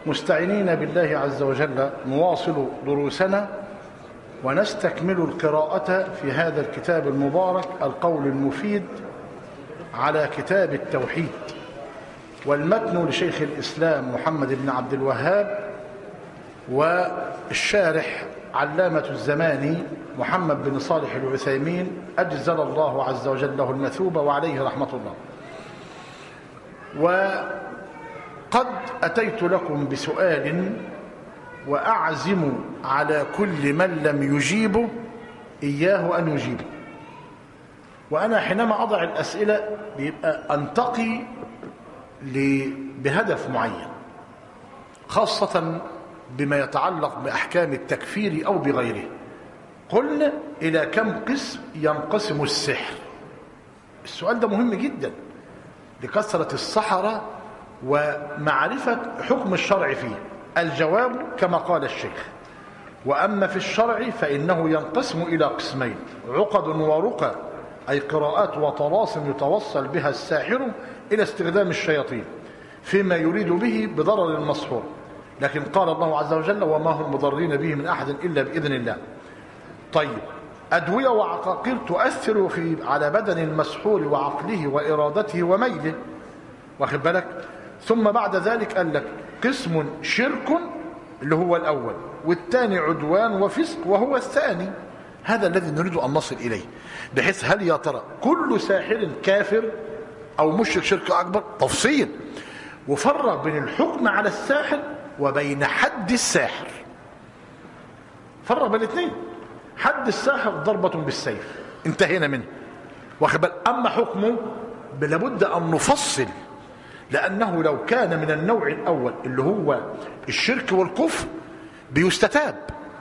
مستعينين بالله عز وجل نواصل دروسنا ونستكمل القراءة في هذا الكتاب المبارك القول المفيد على كتاب التوحيد، والمتن لشيخ الإسلام محمد بن عبد الوهاب، والشارح علامة الزمان محمد بن صالح العثيمين أجزل الله عز وجل له المثوبة وعليه رحمة الله. وقد أتيت لكم بسؤال وأعزم على كل من لم يجيبه إياه أن يجيبه. وأنا حينما أضع الأسئلة بيبقى أنتقي بهدف معين، خاصة بما يتعلق بأحكام التكفير أو بغيره. قلنا إلى كم قسم ينقسم السحر؟ السؤال ده مهم جدا لكثرة السحرة ومعرفة حكم الشرع فيه. الجواب كما قال الشيخ: وأما في الشرع فإنه ينقسم إلى قسمين: عقد ورقى، أي قراءات وطلاسم يتوصل بها الساحر إلى استخدام الشياطين فيما يريد به بضرر المسحور، لكن قال الله عز وجل: وما هم مضرين به من أحد إلا بإذن الله. طيب، أدوية وعقاقير تؤثر على بدن المسحور وعقله وإرادته وميله، واخد بالك؟ ثم بعد ذلك قال لك قسم شرك اللي هو الأول، والثاني عدوان وفسق وهو الثاني. هذا الذي نريد أن نصل إليه، بحيث هل يا ترى كل ساحر كافر أو مشرك شرك أكبر؟ تفصيل، وفرق بين الحكم على الساحر وبين حد الساحر. فرق بين الاثنين. حد الساحر ضربة بالسيف، انتهينا منه، واخد بالك؟ أما حكمه لابد أن نفصل، لأنه لو كان من النوع الأول اللي هو الشرك والكفر بيستتاب،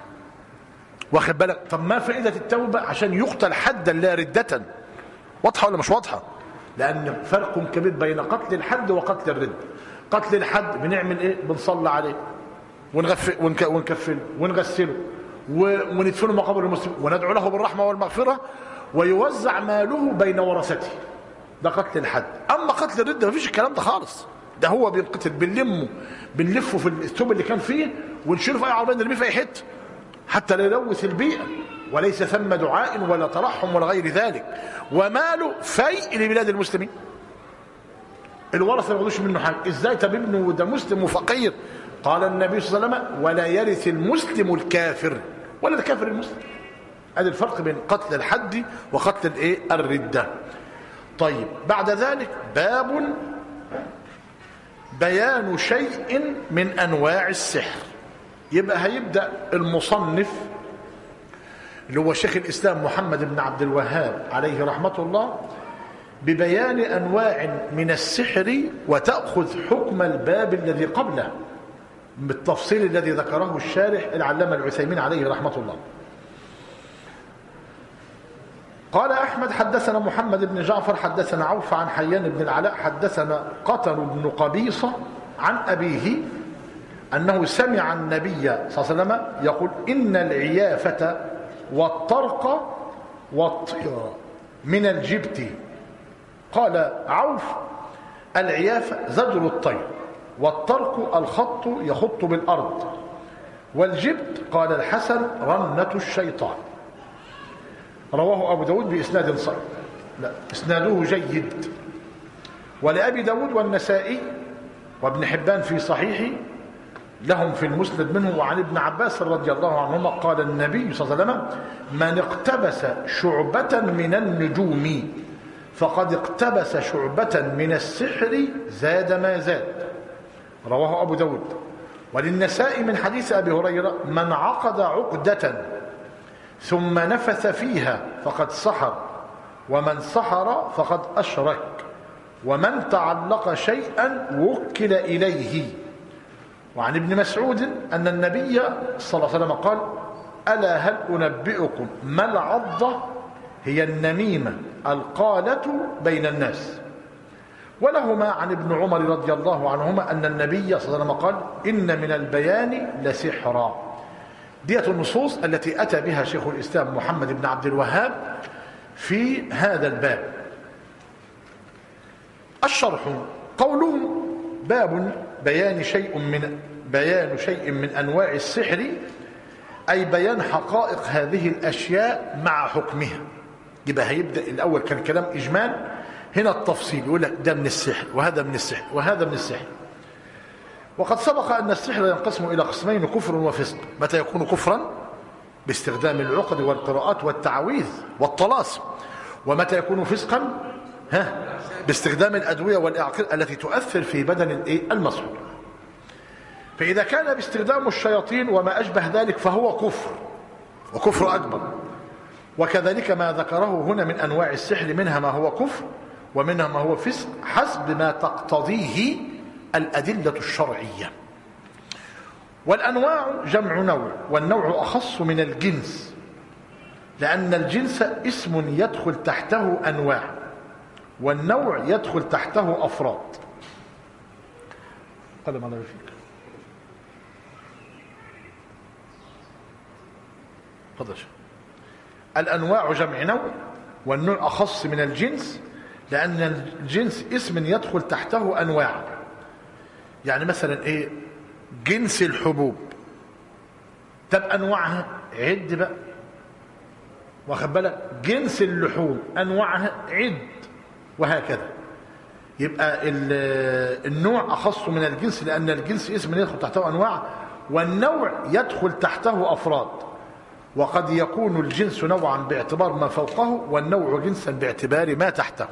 واخد بالك؟ طب ما فائدة التوبة عشان يقتل حدا لا ردة؟ واضحة ولا مش واضحة؟ لأن فرق كبير بين قتل الحد وقتل الرد. قتل الحد بنعمل ايه؟ بنصلي عليه ونكفله ونغسله وندفنه مقابر المسلمين وندعو له بالرحمة والمغفرة ويوزع ماله بين ورثته. ده قتل الحد. أما قتل الرد ما فيش الكلام ده خالص. ده هو بينقتل، بنلفه في الثوب اللي كان فيه ونشيله في أي عربية نرميه في أي حته حتى لا يلوث البيئة، وليس ثم دعاء ولا ترحم ولا غير ذلك. وماله فيء لبلاد المسلمين، الورثة ما ياخدوش منه حاجة. ازاي؟ طب ابنه ده مسلم وفقير. قال النبي صلى الله عليه وسلم: ولا يرث المسلم الكافر ولا الكافر المسلم. هذا الفرق بين قتل الحد وقتل الايه؟ الردة. طيب، بعد ذلك باب بيان شيء من انواع السحر. يبقى هيبدأ المصنف اللي هو شيخ الإسلام محمد بن عبد الوهاب عليه رحمة الله ببيان أنواع من السحر، وتأخذ حكم الباب الذي قبله بالتفصيل الذي ذكره الشارح العلامة العثيمين عليه رحمة الله. قال أحمد: حدثنا محمد بن جعفر حدثنا عوف عن حيان بن العلاء حدثنا قتل بن قبيصة عن أبيه أنه سمع النبي صلى الله عليه وسلم يقول: إن العيافة والطرق والطير من الجبت. قال عوف: العيافة زجر الطير، والطرق الخط يخط بالأرض، والجبت قال الحسن رنة الشيطان. رواه أبو داود بإسناد صحيح، لا إسناده جيد. ولأبي داود والنسائي وابن حبان في صحيحه لهم في المسند منه وعن ابن عباس رضي الله عنهما قال النبي صلى الله عليه وسلم: من اقتبس شعبة من النجوم فقد اقتبس شعبة من السحر زاد ما زاد. رواه أبو داود. وللنسائي من حديث أبي هريرة: من عقد عقدة ثم نفث فيها فقد سحر، ومن سحر فقد أشرك، ومن تعلق شيئا وكل إليه. وعن ابن مسعود أن النبي صلى الله عليه وسلم قال: ألا هل أنبئكم ما العضة؟ هي النميمة القالة بين الناس. ولهما عن ابن عمر رضي الله عنهما أن النبي صلى الله عليه وسلم قال: إن من البيان لسحرا. دية النصوص التي أتى بها شيخ الإسلام محمد بن عبد الوهاب في هذا الباب. الشرح قوله: باب بيان شيء من بيان شيء من أنواع السحر أي بيان حقائق هذه الأشياء مع حكمها. يبقى هيبدأ الأول كان كلام إجمال، هنا التفصيل يقول لك ده من السحر وهذا من السحر وهذا من السحر. وقد سبق أن السحر ينقسم إلى قسمين: كفر وفسق. متى يكون كفرا؟ باستخدام العقد والقراءات والتعاويذ والطلاسم. ومتى يكون فسقا؟ باستخدام الأدوية والأعقاد التي تؤثر في بدن المسحور. فإذا كان باستخدام الشياطين وما أشبه ذلك فهو كفر، وكفر أكبر. وكذلك ما ذكره هنا من أنواع السحر، منها ما هو كفر ومنها ما هو فسق حسب ما تقتضيه الأدلة الشرعية. والأنواع جمع نوع، والنوع أخص من الجنس، لأن الجنس اسم يدخل تحته أنواع، والنوع يدخل تحته أفراد. قدم الله فيك. تفضل. الأنواع جمع نوع، والنوع أخص من الجنس، لأن الجنس اسم يدخل تحته أنواع. يعني مثلا إيه؟ جنس الحبوب، طب أنواعها عد بقى، واخد بالك؟ جنس اللحوم أنواعها عد، وهكذا. يبقى النوع أخص من الجنس، لأن الجنس اسم يدخل تحته أنواع، والنوع يدخل تحته أفراد. وقد يكون الجنس نوعا باعتبار ما فوقه، والنوع جنسا باعتبار ما تحته.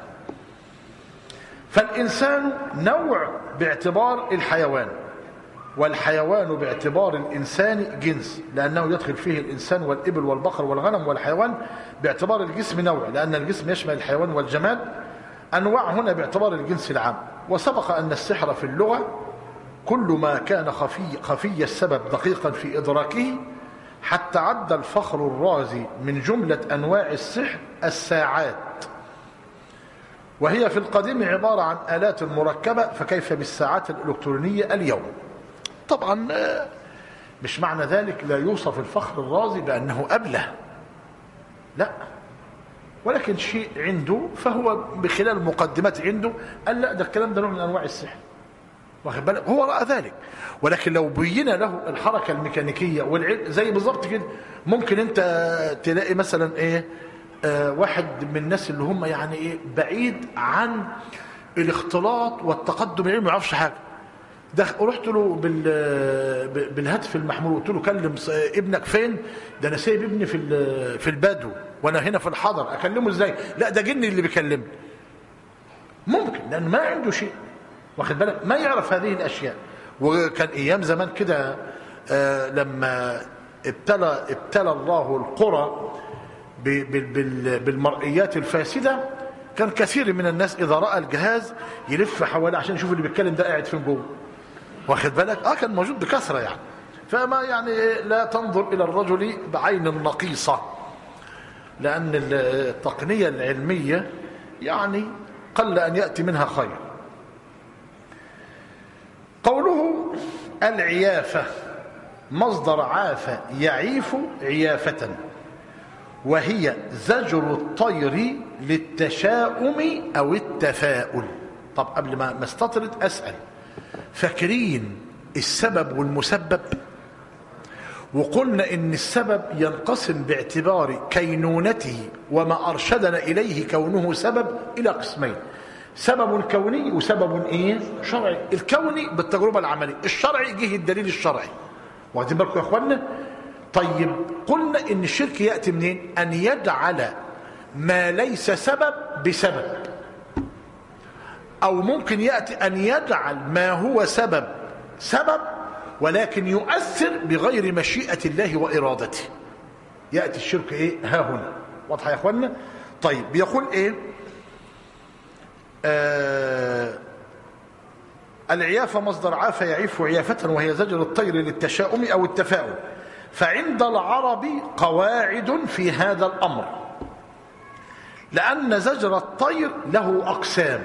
فالإنسان نوع باعتبار الحيوان، والحيوان باعتبار الإنسان جنس، لأنه يدخل فيه الإنسان والإبل والبقر والغنم. والحيوان باعتبار الجسم نوع، لأن الجسم يشمل الحيوان والجماد. أنواع هنا باعتبار الجنس العام. وسبق أن السحر في اللغة كل ما كان خفي السبب دقيقا في إدراكه، حتى عد الفخر الرازي من جملة أنواع السحر الساعات، وهي في القديم عبارة عن آلات مركبة، فكيف بالساعات الإلكترونية اليوم؟ طبعا مش معنى ذلك لا يوصف الفخر الرازي بأنه أبله، لا، ولكن شيء عنده، فهو بخلال المقدمات عنده قال لا، ده الكلام ده نوع من أنواع السحر، واخد بالك؟ هو رأى ذلك. ولكن لو بين له الحركة الميكانيكية والعلم زي بالظبط كده، ممكن انت تلاقي مثلا ايه، واحد من الناس اللي هم يعني ايه بعيد عن الاختلاط والتقدم العلمي، ما يعرفش حاجه، ده رحت له بالهاتف المحمول، قلت له كلم ابنك فين؟ ده انا سايب ابني في البدو وانا هنا في الحضر، اكلمه ازاي؟ لا، ده جني اللي بيكلمني. ممكن، لان ما عنده شيء، واخد بالك؟ ما يعرف هذه الاشياء. وكان ايام زمان كده لما ابتلى الله القرى بالمرئيات الفاسده، كان كثير من الناس اذا راى الجهاز يلف حواليه عشان يشوف اللي بيتكلم ده قاعد فين جوه، واخد بالك؟ كان موجود بكثره يعني. فما يعني لا تنظر الى الرجل بعين نقيصه، لان التقنيه العلميه يعني قل ان ياتي منها خير. قوله العيافة مصدر عاف يعيف عيافة، وهي زجر الطير للتشاؤم أو التفاؤل. طب قبل ما استطرد أسأل، فاكرين السبب والمسبب؟ وقلنا إن السبب ينقسم باعتبار كينونته وما أرشدنا إليه كونه سبب إلى قسمين: سبب كوني وسبب شرعي. الكوني بالتجربة العملية، الشرعي جه الدليل الشرعي، واخدين بالكم يا اخوانا؟ طيب قلنا ان الشرك يأتي منين؟ ان يجعل ما ليس سبب بسبب، او ممكن يأتي ان يجعل ما هو سبب ولكن يؤثر بغير مشيئة الله وإرادته. يأتي الشرك ها هنا. واضحة يا اخوانا؟ طيب بيقول العيافة مصدر عاف يعيف عيافة، وهي زجر الطير للتشاؤم أو التفاؤل. فعند العرب قواعد في هذا الأمر، لأن زجر الطير له أقسام،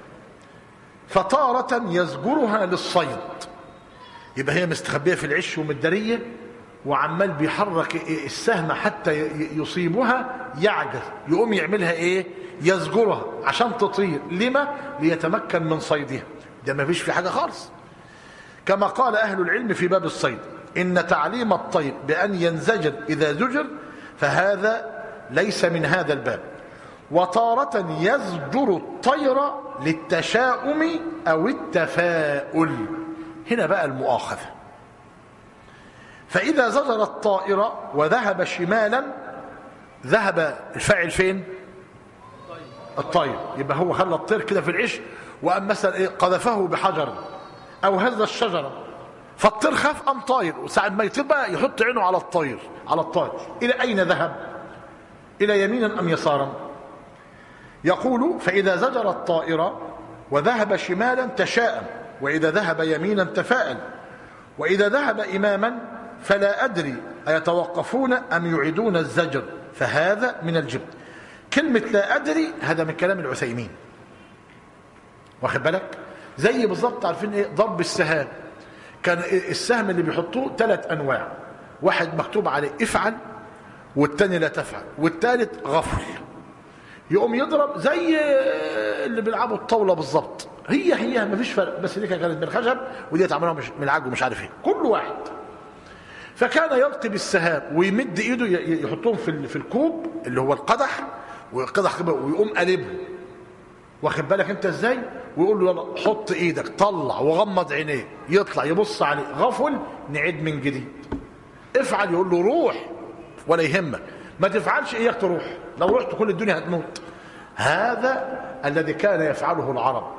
فتارة يزجرها للصيد، يبقى هي مستخبية في العش ومدارية، وعمال بيحرك السهم حتى يصيبها، يعجز، يقوم يعملها يزجرها عشان تطير. لما؟ ليتمكن من صيدها. ده ما فيش في حاجة خالص. كما قال أهل العلم في باب الصيد: إن تعليم الطير بأن ينزجر إذا زجر فهذا ليس من هذا الباب. وتارة يزجر الطير للتشاؤم أو التفاؤل. هنا بقى المؤاخذة. فإذا زجر الطائر وذهب شمالا، ذهب الفاعل فين؟ الطير. يبقى هو خلى الطير كده في العش، وأم مثلا قذفه بحجر أو هز الشجرة، فالطير خاف أم طاير، وساعد ما يطير بقى يحط عينه على الطير. إلى أين ذهب؟ إلى يمينا أم يسارا؟ يقول: فإذا زجر الطائر وذهب شمالا تشاءم، وإذا ذهب يمينا تفاءل، وإذا ذهب إماما فلا أدري أيتوقفون أم يعيدون الزجر، فهذا من الجبت. كلمة لا أدري هذا من كلام العثيمين، واخد بالك؟ زي بالضبط عارفين ايه ضرب السهام. كان السهم اللي بيحطوه 3 أنواع، واحد مكتوب عليه افعل، والتاني لا تفعل، والتالت غفل. يقوم يضرب زي اللي بيلعبوا الطاوله بالظبط، هي مفيش فرق، بس دي كانت من الخشب ودي اتعملها من العجل ومش عارف ايه، كل واحد. فكان يلقي بالسهام ويمد ايده يحطهم في الكوب اللي هو القدح، والقدح ويقوم قلبه، واخد بالك انت ازاي؟ ويقول له يلا حط ايدك، طلع وغمض عينيه، يطلع يبص عليه، غفل نعيد من جديد. افعل يقول له روح ولا يهمك، ما تفعلش اياك تروح، لو رحت كل الدنيا هتموت. هذا الذي كان يفعله العرب.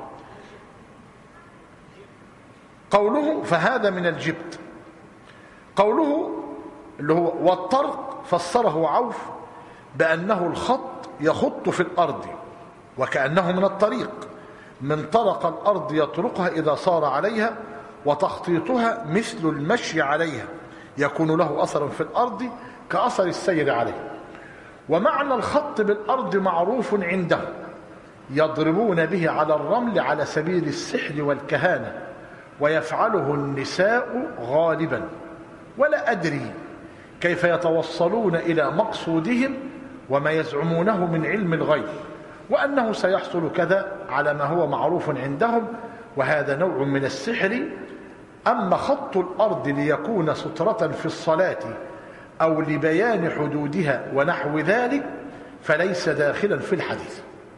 قوله فهذا من الجبت، قوله اللي هو والطرق فسره عوف بأنه الخط يخط في الأرض، وكأنه من الطريق، من طرق الأرض يطرقها إذا صار عليها، وتخطيطها مثل المشي عليها، يكون له أثر في الأرض كأثر السير عليه. ومعنى الخط بالأرض معروف عنده، يضربون به على الرمل على سبيل السحر والكهانة، ويفعله النساء غالبا. ولا أدري كيف يتوصلون إلى مقصودهم وما يزعمونه من علم الغيب، وأنه سيحصل كذا على ما هو معروف عندهم، وهذا نوع من السحر. أما خط الأرض ليكون سترة في الصلاة أو لبيان حدودها ونحو ذلك فليس داخلا في الحديث.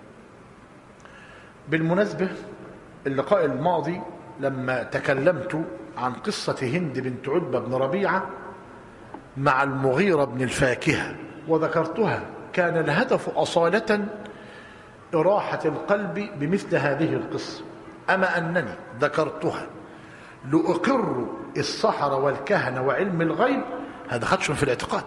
بالمناسبة اللقاء الماضي لما تكلمت عن قصة هند بنت عتبة بن ربيعة مع المغيرة بن الفاكهة وذكرتها، كان الهدف أصالة إراحة القلب بمثل هذه القصة. أما أنني ذكرتها لأقر السحرة والكهنة وعلم الغيب، هذا خدش في الاعتقاد،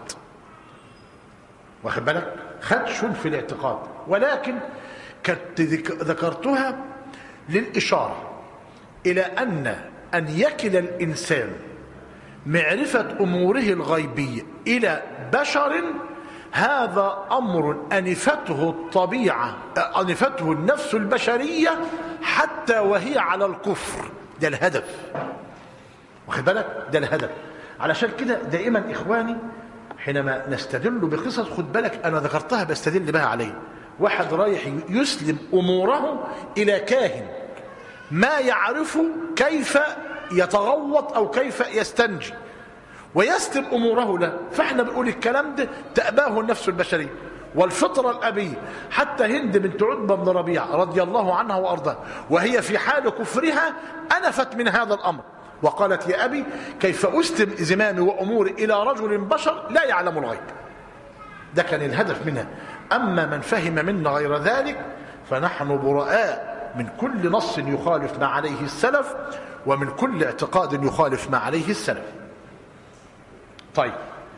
واخد بالك؟ خدش في الاعتقاد، ولكن كنت ذكرتها للإشارة إلى أن يكل الإنسان معرفة أموره الغيبية إلى بشر، هذا أمر أنفته الطبيعة، أنفته النفس البشرية حتى وهي على الكفر. ده الهدف، واخد بالك؟ ده الهدف. علشان كده دائما إخواني حينما نستدل بقصص، خد بالك أنا ذكرتها بستدل بها عليه. واحد رايح يسلم أموره إلى كاهن ما يعرف كيف يتغوط أو كيف يستنجي ويسلم أموره له، فإحنا بنقول الكلام ده تأباه النفس البشرية والفطرة الأبية. حتى هند بنت عتبة بن ربيعة رضي الله عنها وأرضاها وهي في حال كفرها أنفت من هذا الأمر، وقالت يا أبي كيف أسلم زمامي وأموري إلى رجل بشر لا يعلم الغيب. ده كان الهدف منها. أما من فهم منا غير ذلك فنحن براء من كل نص يخالف ما عليه السلف، ومن كل اعتقاد يخالف ما عليه السلف. طيب،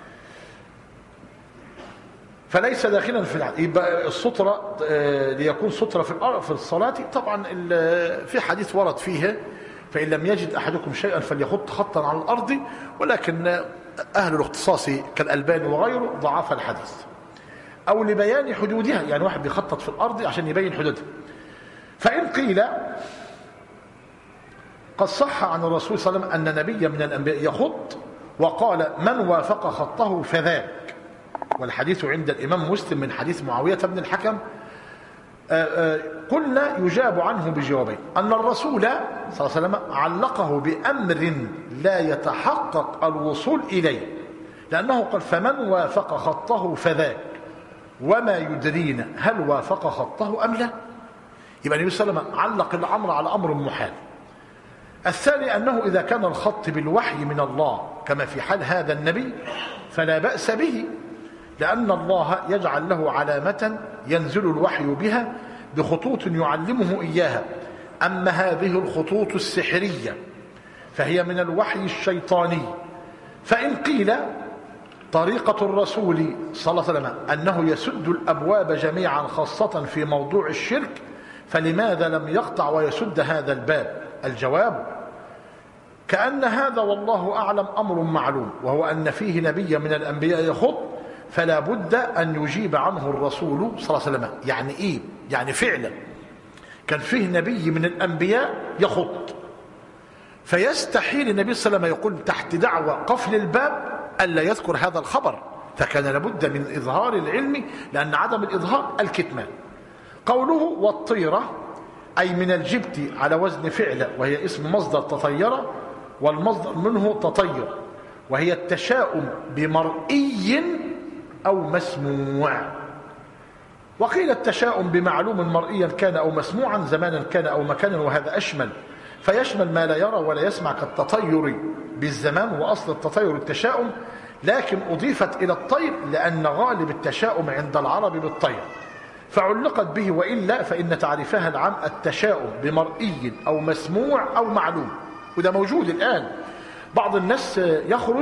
فليس داخلا في العدد. يبقى السترة ليكون سترة في الصلاة. طبعا في حديث ورد فيها فإن لم يجد أحدكم شيئا فليخط خطا على الأرض، ولكن أهل الاختصاص كالألباني وغيره ضعف الحديث. أو لبيان حدودها، يعني واحد بيخطط في الأرض عشان يبين حدودها. فإن قيل قد صح عن الرسول صلى الله عليه وسلم أن نبيا من الأنبياء يخط وقال من وافق خطه فذاك، والحديث عند الإمام مسلم من حديث معاوية بن الحكم قلنا يجاب عنه بجوابين: أن الرسول صلى الله عليه وسلم علقه بأمر لا يتحقق الوصول إليه، لأنه قال: فمن وافق خطه فذاك، وما يدرينا هل وافق خطه أم لا. يبقى النبي صلى الله عليه وسلم علق الأمر على أمر محال. الثاني أنه إذا كان الخط بالوحي من الله كما في حال هذا النبي فلا بأس به، لأن الله يجعل له علامة ينزل الوحي بها بخطوط يعلمه إياها. أما هذه الخطوط السحرية فهي من الوحي الشيطاني. فإن قيل طريقة الرسول صلى الله عليه وسلم أنه يسد الأبواب جميعا خاصة في موضوع الشرك، فلماذا لم يقطع ويسد هذا الباب؟ الجواب: كأن هذا والله أعلم أمر معلوم، وهو أن فيه نبي من الأنبياء يخط، فلا بد أن يجيب عنه الرسول صلى الله عليه وسلم. يعني إيه؟ يعني فعلا كان فيه نبي من الأنبياء يخط، فيستحيل النبي صلى الله عليه وسلم يقول تحت دعوى قفل الباب ألا يذكر هذا الخبر، فكان لابد من إظهار العلم، لأن عدم الإظهار الكتمان. قوله والطيرة أي من الجبت على وزن فعل، وهي اسم مصدر تطير، والمصدر منه تطير، وهي التشاؤم بمرئي أو مسموع. وقيل التشاؤم بمعلوم مرئيا كان أو مسموعا، زمانا كان أو مكانا، وهذا أشمل، فيشمل ما لا يرى ولا يسمع كالتطير بالزمان، وأصل التطير التشاؤم، لكن أضيفت إلى الطير لأن غالب التشاؤم عند العرب بالطير فعلقت به، وإلا فإن تعريفها العام التشاؤم بمرئي أو مسموع أو معلوم. وده موجود الآن. بعض الناس يخرج،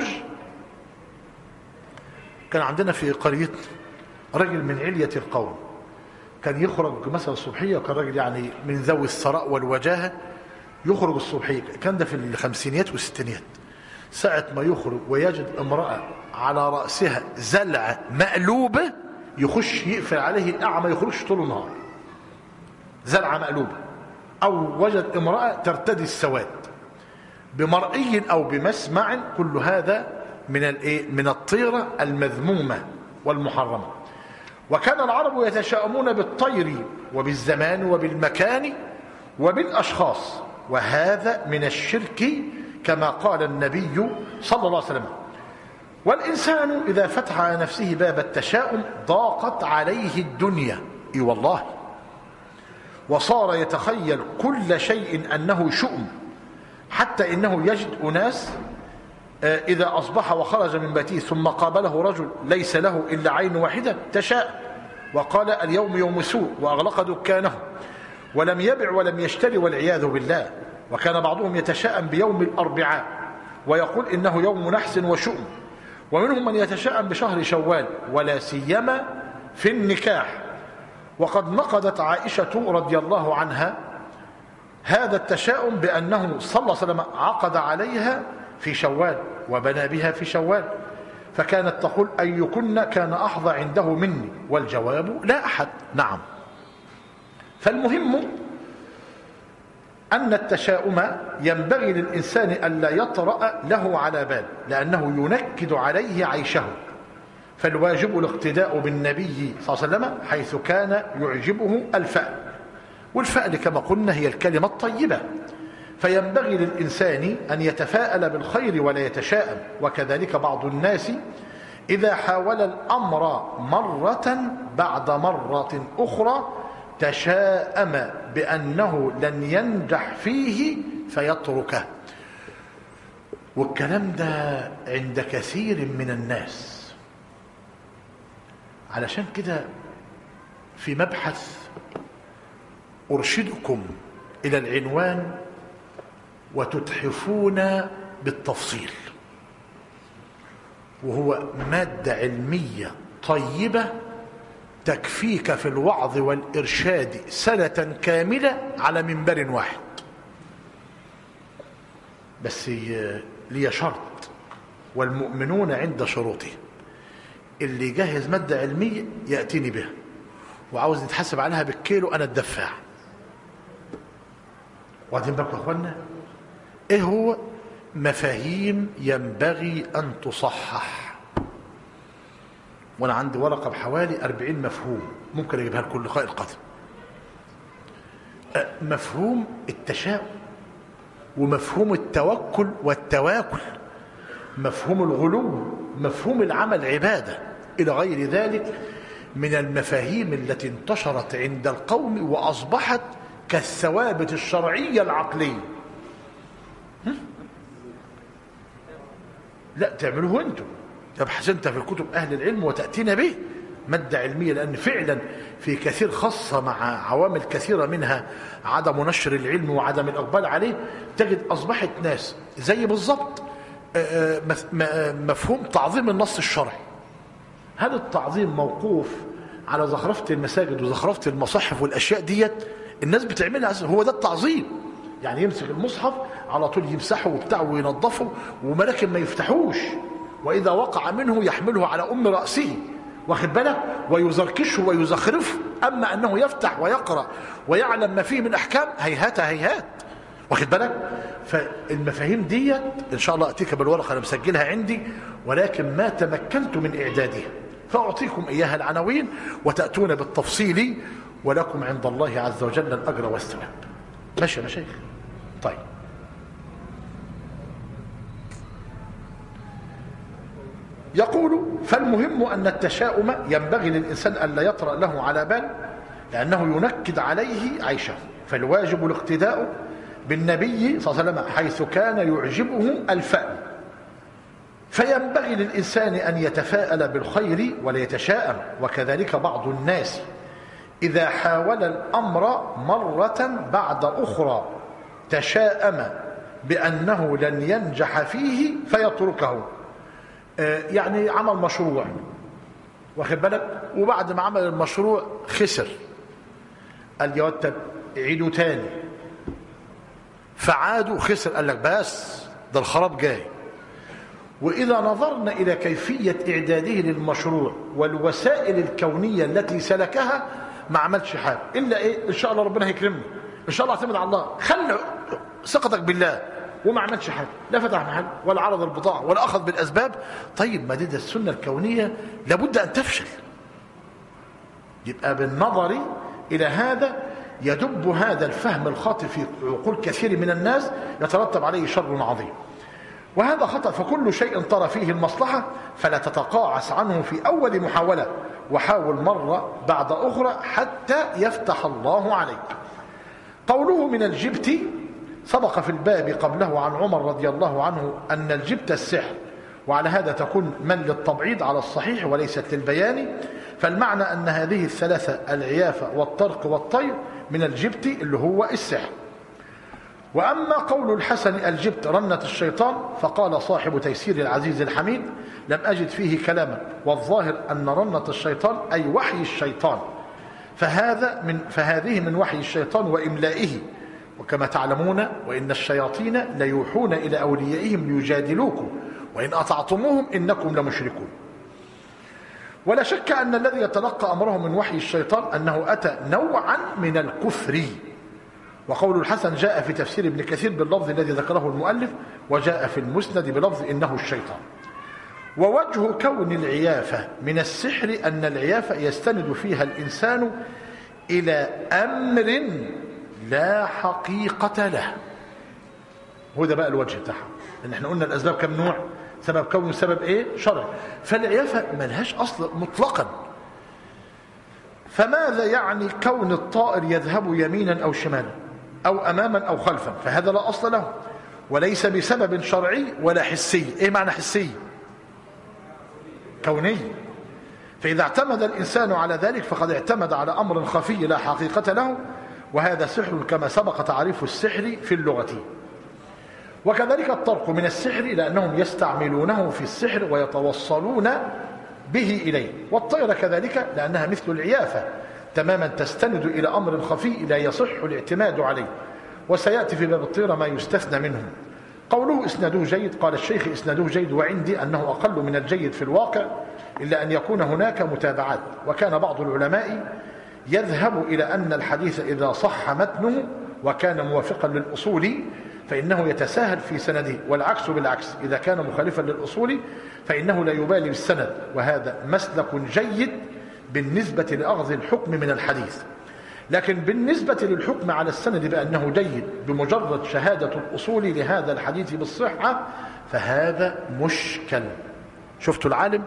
كان عندنا في قريتنا رجل من علية القوم كان يخرج مثلا الصبحية، وكان رجل يعني من ذوي الثراء والوجاهة، يخرج الصبحية، كان ده في الخمسينيات والستينيات، ساعة ما يخرج ويجد امرأة على رأسها زلعة مقلوبة يخش يقفل عليه الأعمى يخرجش طول النهار، زلعة مقلوبة، أو وجد امرأة ترتدي السواد بمرئي أو بمسمع، كل هذا من الطيرة المذمومة والمحرمة. وكان العرب يتشاءمون بالطير وبالزمان وبالمكان وبالأشخاص، وهذا من الشرك كما قال النبي صلى الله عليه وسلم: والإنسان إذا فتح على نفسه باب التشاؤم ضاقت عليه الدنيا. إي والله، وصار يتخيل كل شيء أنه شؤم، حتى إنه يجد أناس إذا أصبح وخرج من بيته ثم قابله رجل ليس له إلا عين واحدة تشاء، وقال اليوم يوم سوء، وأغلق دكانه ولم يبع ولم يشتري والعياذ بالله. وكان بعضهم يتشاءم بيوم الأربعاء ويقول إنه يوم نحس وشؤم. ومنهم من يتشاءم بشهر شوال، ولا سيما في النكاح. وقد نقدت عائشة رضي الله عنها هذا التشاؤم بأنه صلى الله عليه وسلم عقد عليها في شوال وبنى بها في شوال، فكانت تقول أيكن كان أحظى عنده مني؟ والجواب لا أحد. نعم. فالمهم أن التشاؤم ينبغي للإنسان ألا يطرأ له على بال، لأنه ينكد عليه عيشه، فالواجب الاقتداء بالنبي صلى الله عليه وسلم حيث كان يعجبه الفأل، والفأل كما قلنا هي الكلمة الطيبة، فينبغي للإنسان أن يتفاءل بالخير ولا يتشاءم. وكذلك بعض الناس إذا حاول الأمر مرة بعد مرة أخرى تشاءم بأنه لن ينجح فيه فيتركه، والكلام ده عند كثير من الناس. علشان كده في مبحث أرشدكم إلى العنوان وتتحفون بالتفصيل، وهو مادة علمية طيبة تكفيك في الوعظ والإرشاد سنة كاملة على منبر واحد. بس لي شرط، والمؤمنون عند شروطه. اللي يجهز مادة علمية يأتيني بها، وعاوز نتحسب عليها بالكيلو أنا الدفاع. واخدين بالكم يا اخوانا؟ ايه هو مفاهيم ينبغي أن تصحح؟ وانا عندي ورقة بحوالي 40 مفهوم ممكن اجيبها لكل لقاء القادم. مفهوم التشاؤم ومفهوم التوكل والتواكل، مفهوم الغلو، مفهوم العمل عبادة إلى غير ذلك من المفاهيم التي انتشرت عند القوم وأصبحت كالثوابت الشرعية العقلية. لا تعملوه أنتم، تبحث أنت في كتب أهل العلم وتأتينا به مادة علمية، لأن فعلا في كثير خاصة مع عوامل كثيرة منها عدم نشر العلم وعدم الإقبال عليه، تجد أصبحت ناس زي بالضبط مفهوم تعظيم النص الشرعي. هل التعظيم موقوف على زخرفة المساجد وزخرفة المصاحف والأشياء ديت؟ الناس بتعملها، هو ده التعظيم. يعني يمسك المصحف على طول يمسحه وبتاعه وينظفه، وملكن ما يفتحوش، وإذا وقع منه يحمله على أم رأسه، واخد بالك، ويزركشه ويزخرفه. أما أنه يفتح ويقرأ ويعلم ما فيه من أحكام، هيهات هيهات، واخد بالك. فالمفاهيم ديت إن شاء الله أتيك بالورقة أنا مسجلها عندي، ولكن ما تمكنت من إعدادها فأعطيكم إياها العناوين وتأتون بالتفصيل، ولكم عند الله عز وجل الأجر والثواب. ماشي يا مشايخ؟ طيب، يقول: فالمهم أن التشاؤم ينبغي للإنسان ألا يطرأ له على بال، لأنه ينكد عليه عيشه، فالواجب الاقتداء بالنبي صلى الله عليه وسلم حيث كان يعجبه الفأل. فينبغي للإنسان أن يتفاءل بالخير ولا يتشاءم. وكذلك بعض الناس إذا حاول الأمر مرة بعد أخرى تشاءم بأنه لن ينجح فيه فيتركه. يعني عمل مشروع، واخد بالك، وبعد ما عمل المشروع خسر، قال يا طب عيدوا تاني، فعادوا خسر، قال لك بس ده الخراب جاي. وإذا نظرنا إلى كيفية إعداده للمشروع والوسائل الكونية التي سلكها، ما عملش حاجة إلا إيه؟ إن شاء الله ربنا هيكرمني، إن شاء الله اعتمد على الله، خلي ثقتك بالله، وما عملش حاجة، لا فتح محل ولا عرض البضاعة ولا أخذ بالأسباب. طيب ما دي السنة الكونية لابد أن تفشل. يبقى بالنظر إلى هذا يدب هذا الفهم الخاطئ في عقول كثير من الناس، يترتب عليه شر عظيم، وهذا خطأ. فكل شيء ترى فيه المصلحة فلا تتقاعس عنه في أول محاولة، وحاول مرة بعد أخرى حتى يفتح الله عليك. قوله من الجبت سبق في الباب قبله عن عمر رضي الله عنه أن الجبت السحر، وعلى هذا تكون من للتبعيض على الصحيح وليست للبيان. فالمعنى أن هذه الثلاثة، العيافة والطرق والطير، من الجبت اللي هو السحر. وأما قول الحسن الجبت رنة الشيطان، فقال صاحب تيسير العزيز الحميد: لم أجد فيه كلاما، والظاهر أن رنة الشيطان أي وحي الشيطان، فهذه من وحي الشيطان وإملائه. وكما تعلمون وإن الشياطين ليوحون إلى أوليائهم ليجادلوكم وإن أطعتموهم إنكم لمشركون. ولا شك أن الذي يتلقى أمره من وحي الشيطان أنه أتى نوعا من الكفر. وقول الحسن جاء في تفسير ابن كثير باللفظ الذي ذكره المؤلف، وجاء في المسند بلفظ إنه الشيطان. ووجه كون العيافة من السحر أن العيافة يستند فيها الإنسان إلى أمر لا حقيقة له. هو ده بقى الوجه بتاعها، لأن احنا قلنا الأسباب كم نوع؟ سبب كون، سبب ايه؟ شرعي. فالعيافة ملهاش أصل مطلقا. فماذا يعني كون الطائر يذهب يمينا أو شمالا أو أماما أو خلفا؟ فهذا لا أصل له، وليس بسبب شرعي ولا حسي. ايه معنى حسي؟ كوني. فإذا اعتمد الإنسان على ذلك فقد اعتمد على أمر خفي لا حقيقة له، وهذا سحر كما سبق تعريف السحر في اللغة. وكذلك الطرق من السحر لأنهم يستعملونه في السحر ويتوصلون به إليه. والطير كذلك لأنها مثل العيافة تماما، تستند إلى أمر خفي لا يصح الاعتماد عليه. وسيأتي في باب الطير ما يستثنى منه. قوله إسناده جيد، قال الشيخ إسناده جيد، وعندي أنه أقل من الجيد في الواقع، إلا أن يكون هناك متابعات. وكان بعض العلماء يذهب إلى أن الحديث إذا صح متنه وكان موافقا للأصول فإنه يتساهل في سنده، والعكس بالعكس، إذا كان مخالفا للأصول فإنه لا يبالي بالسند. وهذا مسلك جيد بالنسبة لأخذ الحكم من الحديث، لكن بالنسبة للحكم على السند بأنه جيد بمجرد شهادة الأصول لهذا الحديث بالصحة فهذا مشكل. شفتوا العالم؟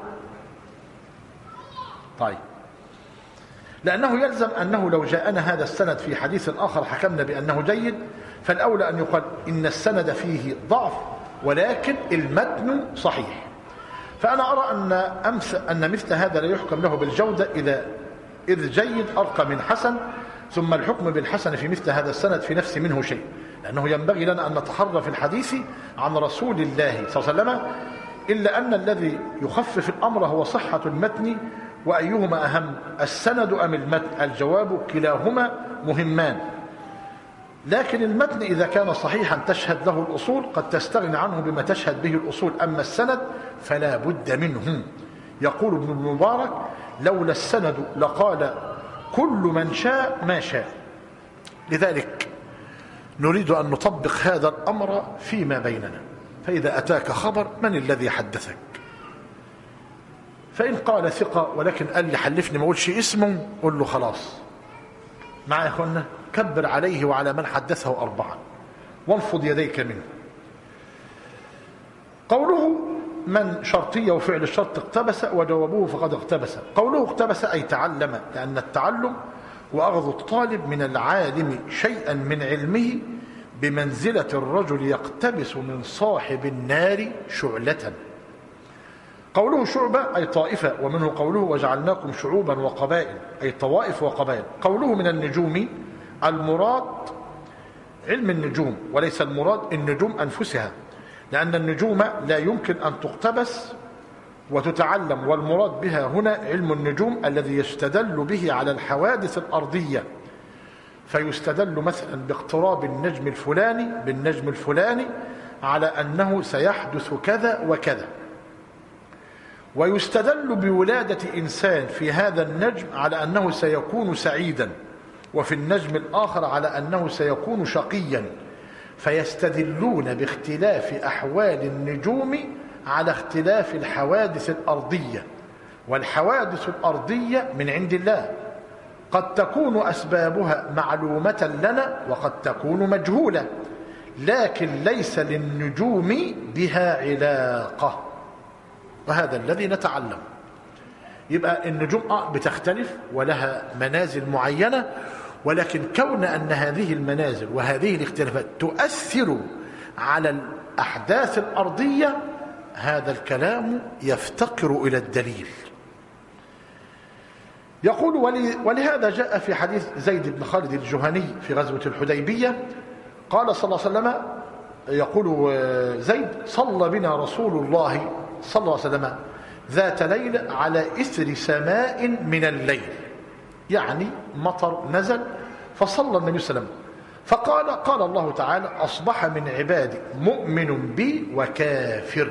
طيب، لأنه يلزم أنه لو جاءنا هذا السند في حديث آخر حكمنا بأنه جيد، فالأولى أن يقال إن السند فيه ضعف ولكن المتن صحيح. فأنا أرى أن مثل هذا لا يحكم له بالجودة إذ جيد أرقى من حسن، ثم الحكم بالحسن في مثل هذا السند في نفس منه شيء، لأنه ينبغي لنا أن نتحرى في الحديث عن رسول الله صلى الله عليه وسلم، إلا أن الذي يخفف الأمر هو صحة المتن. وأيهما أهم، السند أم المتن؟ الجواب كلاهما مهمان، لكن المتن إذا كان صحيحا تشهد له الأصول قد تستغني عنه بما تشهد به الأصول، أما السند فلا بد منه. يقول ابن المبارك: لولا السند لقال كل من شاء ما شاء. لذلك نريد أن نطبق هذا الأمر فيما بيننا. فإذا أتاك خبر من الذي حدثك؟ فإن قال ثقة ولكن قال لي حلفني ما أقولش اسمه، قل له خلاص معي يا أخوانا، كبر عليه وعلى من حدثه 4 وانفض يديك منه. قوله من شرطية وفعل الشرط اقتبس وجوابه فقد اقتبس. قوله اقتبس أي تعلم، لأن التعلم وأخذ الطالب من العالم شيئا من علمه بمنزلة الرجل يقتبس من صاحب النار شعلة. قوله شعبة أي طائفة، ومنه قوله وجعلناكم شعوبا وقبائل أي طوائف وقبائل. قوله من النجوم، المراد علم النجوم وليس المراد النجوم أنفسها، لأن النجوم لا يمكن أن تقتبس وتتعلم، والمراد بها هنا علم النجوم الذي يستدل به على الحوادث الأرضية، فيستدل مثلا باقتراب النجم الفلاني بالنجم الفلاني على أنه سيحدث كذا وكذا، ويستدل بولادة إنسان في هذا النجم على أنه سيكون سعيدا، وفي النجم الآخر على أنه سيكون شقيا، فيستدلون باختلاف أحوال النجوم على اختلاف الحوادث الأرضية. والحوادث الأرضية من عند الله، قد تكون أسبابها معلومة لنا وقد تكون مجهولة، لكن ليس للنجوم بها علاقة، وهذا الذي نتعلم. يبقى النجوم بتختلف ولها منازل معينة، ولكن كون أن هذه المنازل وهذه الاختلافات تؤثر على الأحداث الأرضية، هذا الكلام يفتقر إلى الدليل. يقول ولهذا جاء في حديث زيد بن خالد الجهني في غزوة الحديبية قال صلى الله عليه وسلم، يقول زيد: صلى بنا رسول الله صلى الله عليه وسلم ذات ليلة على إثر سماء من الليل، يعني مطر نزل، فصلى النبي صلى الله عليه وسلم فقال: قال الله تعالى: أصبح من عبادي مؤمن بي وكافر.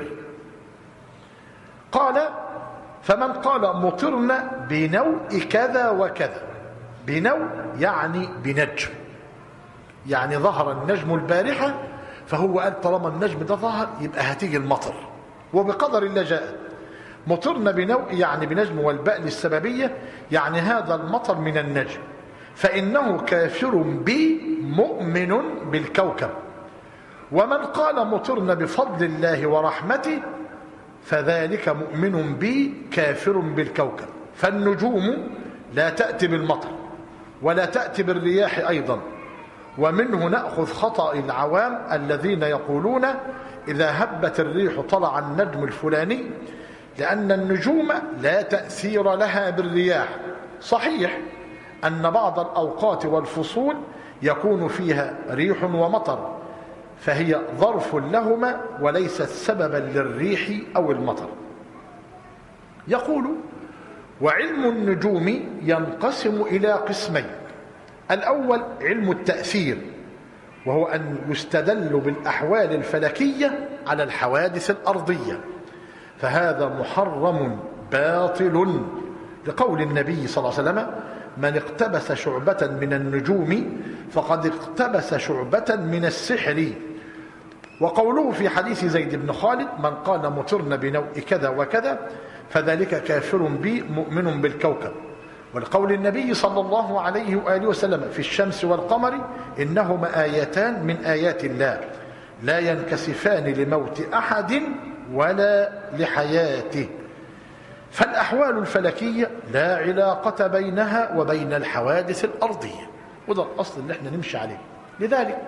قال: فمن قال مطرنا بنوء كذا وكذا، بنوء يعني بنجم، يعني ظهر النجم البارحة، فهو قال طالما النجم ده ظهر يبقى هتيجي المطر، وبقدر الله جاءت. مطرنا بنوء يعني بنجم، والباء للسببية، يعني هذا المطر من النجم، فإنه كافر بي مؤمن بالكوكب. ومن قال مطرنا بفضل الله ورحمته فذلك مؤمن بي كافر بالكوكب. فالنجوم لا تأتي بالمطر ولا تأتي بالرياح أيضا. ومنه نأخذ خطأ العوام الذين يقولون إذا هبت الريح طلع النجم الفلاني، لأن النجوم لا تأثير لها بالرياح. صحيح أن بعض الأوقات والفصول يكون فيها ريح ومطر، فهي ظرف لهما وليست سببا للريح أو المطر. يقول: وعلم النجوم ينقسم إلى قسمين: الأول علم التأثير، وهو أن يستدل بالأحوال الفلكية على الحوادث الأرضية، فهذا محرم باطل، لقول النبي صلى الله عليه وسلم: من اقتبس شعبة من النجوم فقد اقتبس شعبة من السحر. وقوله في حديث زيد بن خالد: من قال مطرنا بنوء كذا وكذا فذلك كافر بي مؤمن بالكوكب. ولقول النبي صلى الله عليه وآله وسلم في الشمس والقمر إنهما آيتان من آيات الله لا ينكسفان لموت أحد ولا لحياته. فالأحوال الفلكية لا علاقة بينها وبين الحوادث الأرضية، وده الأصل اللي احنا نمشي عليه. لذلك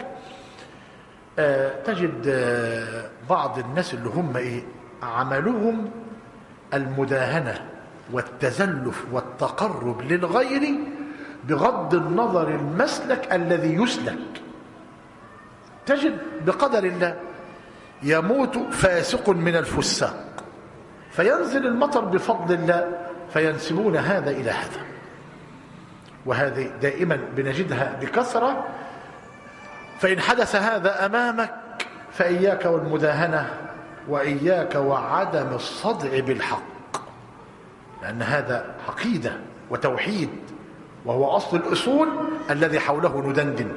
تجد بعض الناس اللي هم عملهم المداهنة والتزلف والتقرب للغير بغض النظر المسلك الذي يسلك. تجد بقدر الله يموت فاسق من الفساق فينزل المطر بفضل الله فينسبون هذا إلى هذا، وهذه دائما بنجدها بكثرة. فإن حدث هذا أمامك فإياك والمداهنة وإياك وعدم الصدع بالحق، لأن هذا عقيدة وتوحيد وهو أصل الأصول الذي حوله ندندن.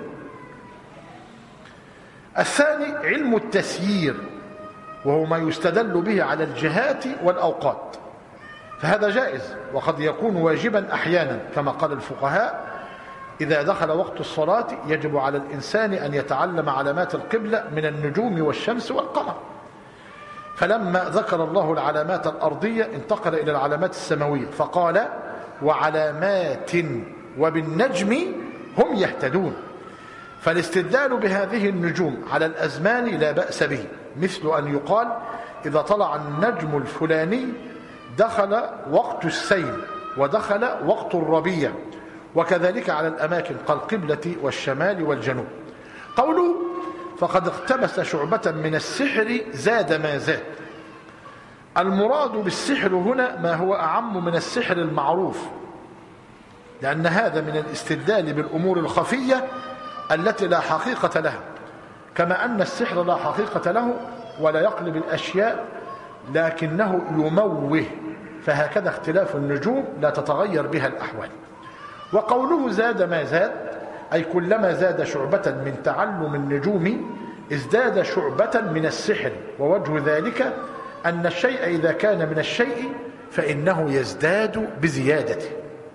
الثاني علم التسيير، وهو ما يستدل به على الجهات والأوقات، فهذا جائز وقد يكون واجبا أحيانا، كما قال الفقهاء إذا دخل وقت الصلاة يجب على الإنسان أن يتعلم علامات القبلة من النجوم والشمس والقمر. فلما ذكر الله العلامات الأرضية انتقل إلى العلامات السماوية فقال وعلامات وبالنجم هم يهتدون. فالاستدلال بهذه النجوم على الأزمان لا بأس به، مثل أن يقال إذا طلع النجم الفلاني دخل وقت السيل ودخل وقت الربيع، وكذلك على الأماكن كالقبلة والشمال والجنوب. قوله فقد اقتبس شعبة من السحر زاد ما زاد. المراد بالسحر هنا ما هو أعم من السحر المعروف، لأن هذا من الاستدلال بالأمور الخفية التي لا حقيقة لها، كما أن السحر لا حقيقة له ولا يقلب الأشياء لكنه يموه، فهكذا اختلاف النجوم لا تتغير بها الأحوال. وقوله زاد ما زاد أي كلما زاد شعبة من تعلم النجوم ازداد شعبة من السحر، ووجه ذلك أن الشيء إذا كان من الشيء فإنه يزداد بزيادته.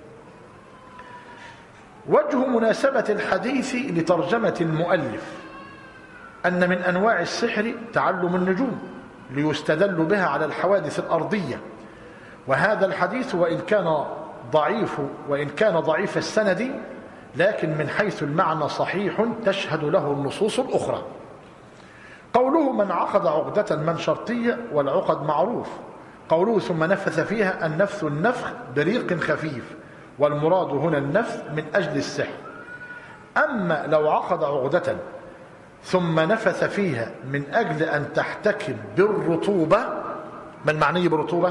وجه مناسبة الحديث لترجمة المؤلف أن من أنواع السحر تعلم النجوم ليستدل بها على الحوادث الأرضية، وهذا الحديث وإن كان ضعيف السند لكن من حيث المعنى صحيح تشهد له النصوص الأخرى. قوله من عقد عقدة من شرطية والعقد معروف. قوله ثم نفث فيها النفث النفخ بريق خفيف، والمراد هنا النفث من أجل السحر. أما لو عقد عقدة ثم نفث فيها من أجل أن تحتكم بالرطوبة، ما المعني بالرطوبة؟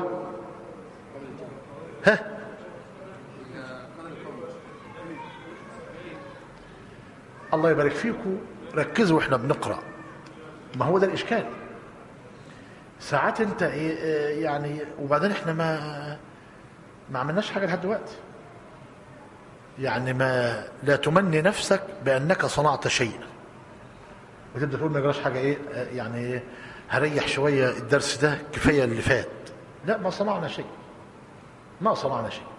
الله يبارك فيكم، ركزوا واحنا بنقرأ، ما هو ده الإشكال. ساعات انت يعني وبعدين احنا ما عملناش حاجة لحد دلوقتي، يعني ما لا تمني نفسك بأنك صنعت شيئا وتبدأ تقول ما يجراش حاجة يعني هريح شوية الدرس ده كفاية اللي فات. لا، ما صنعنا شيء، ما صنعنا شيء.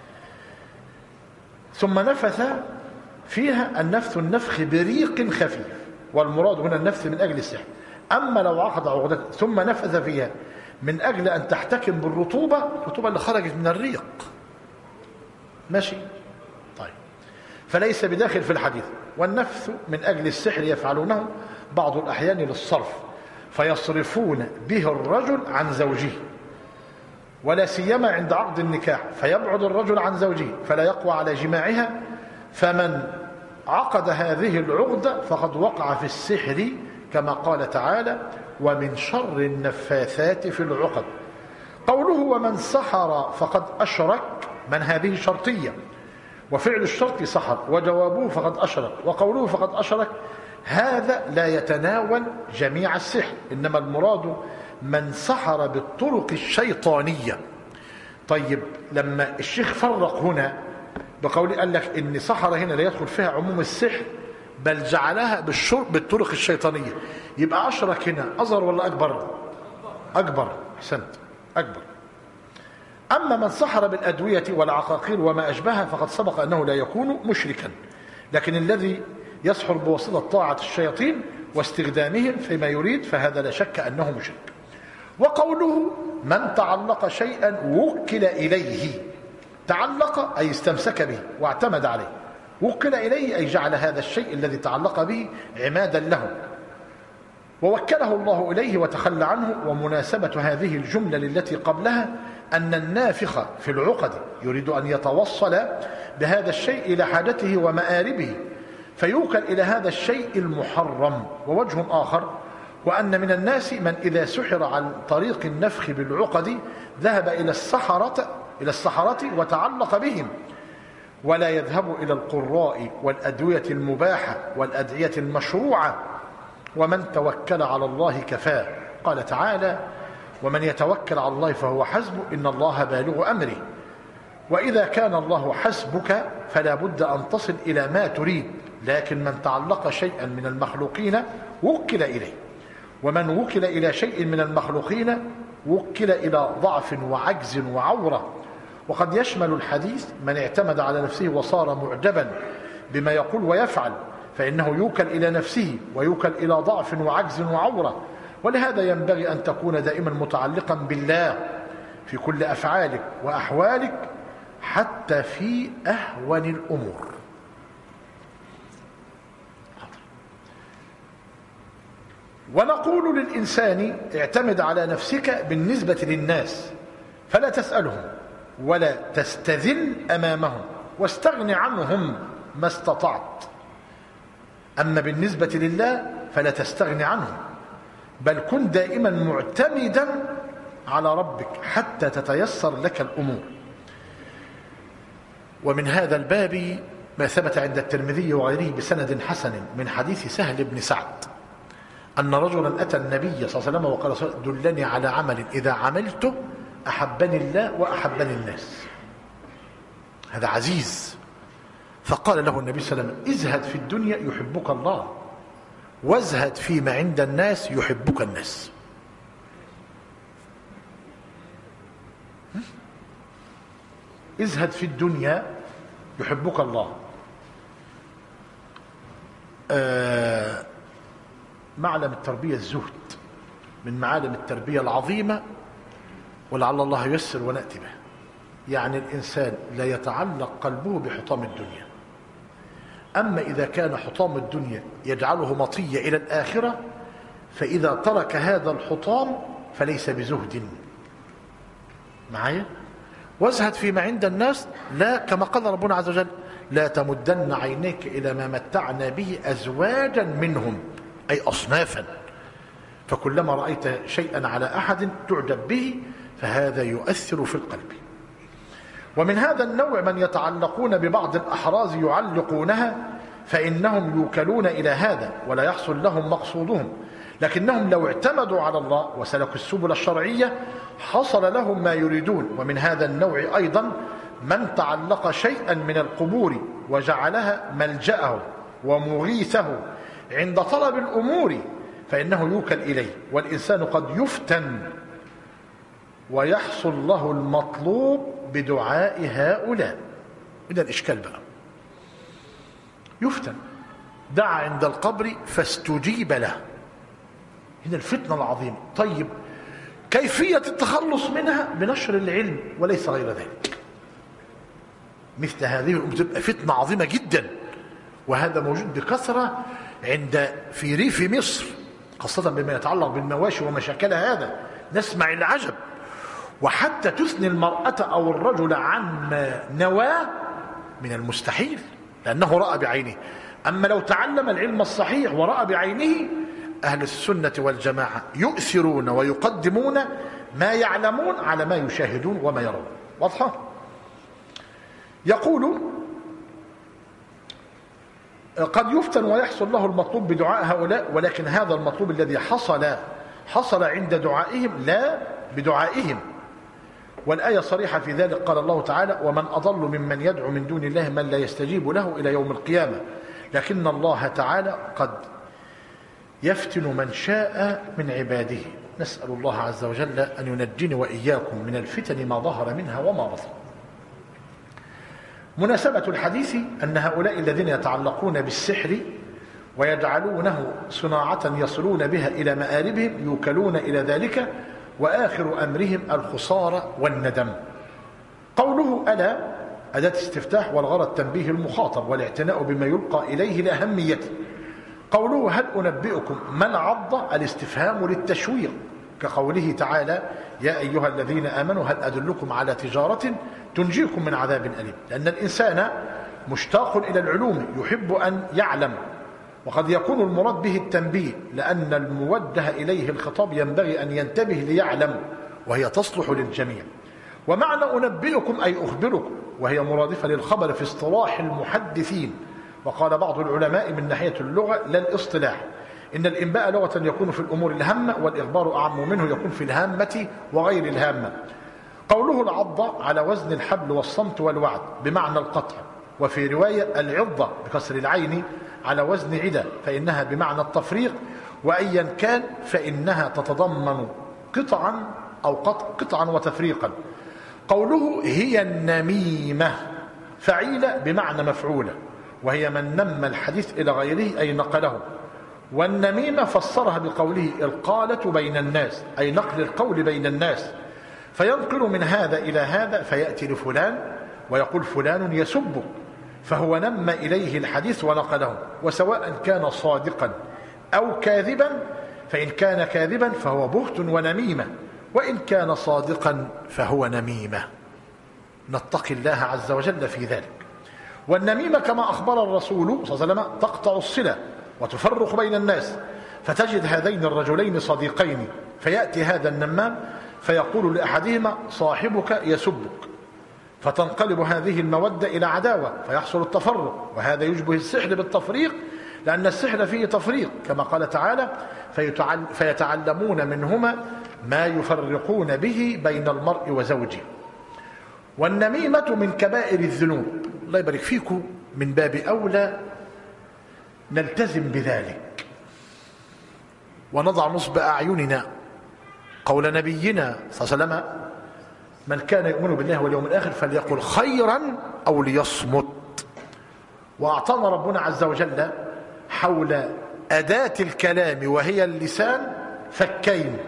ثم نفث فيها النفث النفخ بريق خفيف، والمراد هنا النفث من أجل السحر. أما لو عقد عقدة ثم نفث فيها من أجل أن تحتكم بالرطوبة، الرطوبة اللي خرجت من الريق، ماشي؟ طيب، فليس بداخل في الحديث. والنفث من أجل السحر يفعلونه بعض الأحيان للصرف، فيصرفون به الرجل عن زوجه، ولا سيما عند عقد النكاح، فيبعد الرجل عن زوجه فلا يقوى على جماعها، فمن عقد هذه العقدة فقد وقع في السحر، كما قال تعالى ومن شر النفاثات في العقد. قوله ومن سحر فقد أشرك، من هذه شرطية، وفعل الشرط سحر، وجوابه فقد أشرك، وقوله فقد أشرك هذا لا يتناول جميع السحر، إنما المراد من سحر بالطرق الشيطانية. طيب، لما الشيخ فرق هنا بقوله قال لك إن سحر هنا لا يدخل فيها عموم السحر، بل جعلها بالطرق الشيطانية، يبقى أشرك هنا أصغر ولا أكبر؟ أكبر، أحسنت، أكبر. أما من سحر بالأدوية والعقاقير وما أشبهها فقد سبق أنه لا يكون مشركا، لكن الذي يسحر بواسطة طاعة الشياطين واستخدامهم فيما يريد فهذا لا شك أنه مشرك. وقوله من تعلق شيئا وكل إليه، تعلق أي استمسك به واعتمد عليه، وكل إليه أي جعل هذا الشيء الذي تعلق به عمادا له ووكله الله إليه وتخلى عنه. ومناسبة هذه الجملة للتي قبلها أن النافخ في العقد يريد أن يتوصل بهذا الشيء إلى حاجته ومآربه فيوكل إلى هذا الشيء المحرم. ووجه آخر وأن من الناس من إذا سحر عن طريق النفخ بالعقد ذهب إلى السحرة وتعلق بهم، ولا يذهب إلى القراء والأدوية المباحة والأدعية المشروعة. ومن توكل على الله كفاه. قال تعالى ومن يتوكل على الله فهو حسبه إن الله بالغ أمره. وإذا كان الله حسبك فلا بد أن تصل إلى ما تريد، لكن من تعلق شيئا من المخلوقين وكل إليه، ومن وكل إلى شيء من المخلوقين وكل إلى ضعف وعجز وعورة. وقد يشمل الحديث من اعتمد على نفسه وصار معجبا بما يقول ويفعل فإنه يوكل إلى نفسه ويوكل إلى ضعف وعجز وعورة. ولهذا ينبغي أن تكون دائما متعلقا بالله في كل أفعالك وأحوالك حتى في أهون الأمور. ونقول للإنسان اعتمد على نفسك بالنسبة للناس فلا تسألهم ولا تستذل أمامهم واستغن عنهم ما استطعت. أما بالنسبة لله فلا تستغن عنهم بل كن دائما معتمدا على ربك حتى تتيسر لك الأمور. ومن هذا الباب ما ثبت عند الترمذي وغيره بسند حسن من حديث سهل بن سعد أن رجلا أتى النبي صلى الله عليه وسلم وقال دلني على عمل إذا عملته أحبني الله وأحبني الناس. هذا عزيز. فقال له النبي صلى الله عليه وسلم ازهد في الدنيا يحبك الله وازهد فيما عند الناس يحبك الناس. ازهد في الدنيا يحبك الله. معلم التربية الزهد من معالم التربية العظيمة ولعل الله ييسر ونأتي به. يعني الإنسان لا يتعلق قلبه بحطام الدنيا، أما إذا كان حطام الدنيا يجعله مطية إلى الآخرة فإذا ترك هذا الحطام فليس بزهد. معايا؟ وازهد فيما عند الناس، لا كما قال ربنا عز وجل لا تمدن عينيك إلى ما متعنا به أزواجا منهم أي أصنافا، فكلما رأيت شيئا على أحد تعجب به فهذا يؤثر في القلب. ومن هذا النوع من يتعلقون ببعض الأحراز يعلقونها فإنهم يوكلون إلى هذا ولا يحصل لهم مقصودهم، لكنهم لو اعتمدوا على الله وسلكوا السبل الشرعية حصل لهم ما يريدون. ومن هذا النوع أيضا من تعلق شيئا من القبور وجعلها ملجأه ومغيثه عند طلب الأمور فإنه يوكل إليه. والإنسان قد يفتن ويحصل له المطلوب بدعاء هؤلاء. إذا الإشكال بقى يفتن دعا عند القبر فاستجيب له. هنا الفتنة العظيمة. طيب كيفية التخلص منها بنشر العلم وليس غير ذلك. مثل هذه تبقى فتنة عظيمة جدا، وهذا موجود بكثرة في ريف مصر خاصة بما يتعلق بالمواشي ومشاكل هذا. نسمع العجب، وحتى تثني المرأة أو الرجل عن نواة من المستحيل لأنه رأى بعينه. أما لو تعلم العلم الصحيح ورأى بعينه أهل السنة والجماعة يؤثرون ويقدمون ما يعلمون على ما يشاهدون وما يرون. واضحة؟ يقول قد يفتن ويحصل له المطلوب بدعاء هؤلاء، ولكن هذا المطلوب الذي حصل عند دعائهم لا بدعائهم. والآية صريحة في ذلك. قال الله تعالى ومن أضل ممن يدعو من دون الله من لا يستجيب له إلى يوم القيامة. لكن الله تعالى قد يفتن من شاء من عباده نسأل الله عز وجل أن ينجني وإياكم من الفتن ما ظهر منها وما بطن. مناسبة الحديث أن هؤلاء الذين يتعلقون بالسحر ويجعلونه صناعة يصلون بها إلى مآربهم يوكلون إلى ذلك، وآخر أمرهم الخسارة والندم. قوله ألا أداة استفتاح، والغرض تنبيه المخاطب والاعتناء بما يلقى إليه لأهميته. قوله هل أنبئكم ما العضة، الاستفهام للتشويق، كقوله تعالى يا أيها الذين آمنوا هل أدلكم على تجارة تنجيكم من عذاب أليم. لأن الإنسان مشتاق إلى العلوم، يحب أن يعلم، وقد يكون المراد به التنبيه، لأن الموجه إليه الخطاب ينبغي أن ينتبه ليعلم، وهي تصلح للجميع. ومعنى أنبئكم أي أخبركم، وهي مرادفة للخبر في اصطلاح المحدثين. وقال بعض العلماء من ناحية اللغة لا الاصطلاح إن الإنباء لغة يكون في الأمور الهامة، والإخبار أعم منه يكون في الهامة وغير الهامة. قوله العضة على وزن الحبل والصمت والوعد بمعنى القطع، وفي رواية العضة بكسر العين على وزن عدة، فإنها بمعنى التفريق، وأيا كان فإنها تتضمن قطعا أو قطعا وتفريقا. قوله هي النميمة فعيلة بمعنى مفعولة، وهي من نم الحديث إلى غيره أي نقله. والنميمة فسرها بقوله القالة بين الناس، أي نقل القول بين الناس، فينقل من هذا إلى هذا فيأتي لفلان ويقول فلان يسبك، فهو نم إليه الحديث ونقله. وسواء كان صادقا أو كاذبا، فإن كان كاذبا فهو بهت ونميمة، وإن كان صادقا فهو نميمة. نتقي الله عز وجل في ذلك. والنميمة كما أخبر الرسول صلى الله عليه وسلم تقطع الصلة وتفرق بين الناس، فتجد هذين الرجلين صديقين، فيأتي هذا النمام فيقول لأحدهما صاحبك يسبك، فتنقلب هذه المودة إلى عداوة فيحصل التفرق. وهذا يشبه السحر بالتفريق، لأن السحر فيه تفريق، كما قال تعالى فيتعلمون منهما ما يفرقون به بين المرء وزوجه. والنميمة من كبائر الذنوب. الله يبارك فيكم، من باب أولى نلتزم بذلك ونضع نصب أعيننا قول نبينا صلى الله عليه وسلم من كان يؤمن بالله واليوم الآخر فليقل خيرا أو ليصمت. وأعطانا ربنا عز وجل حول أداة الكلام وهي اللسان فكين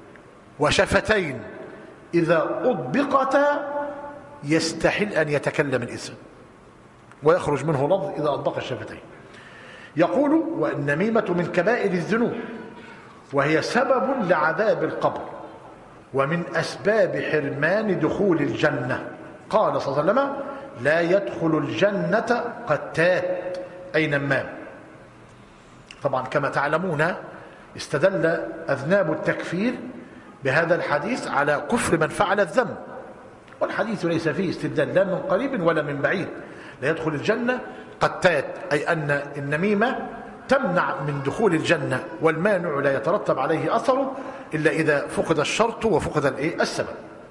وشفتين إذا أطبقتا يستحل أن يتكلم الإنسان ويخرج منه لفظ إذا أطبق الشفتين. يقول والنميمة من كبائر الذنوب، وهي سبب لعذاب القبر ومن أسباب حرمان دخول الجنة. قال صلى الله عليه وسلم لا يدخل الجنة قتات أي نمام. طبعا كما تعلمون استدل أذناب التكفير بهذا الحديث على كفر من فعل الذنب، والحديث ليس فيه استدلال لا من قريب ولا من بعيد. لا يدخل الجنة قتات أي أن النميمة تمنع من دخول الجنة، والمانع لا يترتب عليه أثره إلا إذا فقد الشرط وفقد السبب.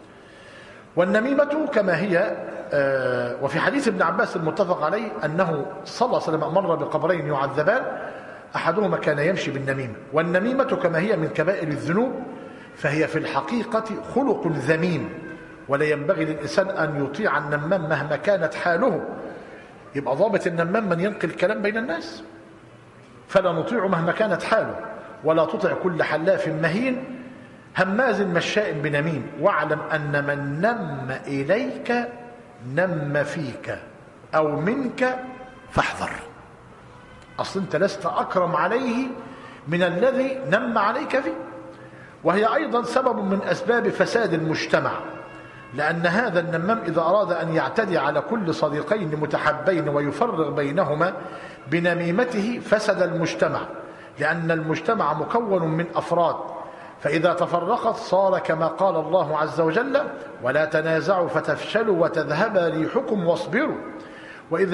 والنميمة كما هي وفي حديث ابن عباس المتفق عليه أنه صلى الله عليه وسلم مر بقبرين يعذبان أحدهما كان يمشي بالنميمة. والنميمة كما هي من كبائر الذنوب، فهي في الحقيقة خلق ذميم، ولا ينبغي للإنسان أن يطيع النمام مهما كانت حاله. يبقى ضابط النمام من ينقل الكلام بين الناس، فلا نطيع مهما كانت حاله. ولا تطع كل حلاف مهين هماز مشاء بنميم، واعلم أن من نم إليك نم فيك أو منك فاحذر. أصل أنت لست أكرم عليه من الذي نم عليك فيه. وهي أيضا سبب من أسباب فساد المجتمع، لأن هذا النمام إذا أراد أن يعتدي على كل صديقين متحبين ويفرق بينهما بنميمته فسد المجتمع، لأن المجتمع مكون من أفراد، فإذا تفرقت صار كما قال الله عز وجل ولا تنازعوا فتفشلوا وتذهب ريحكم واصبروا. وإذ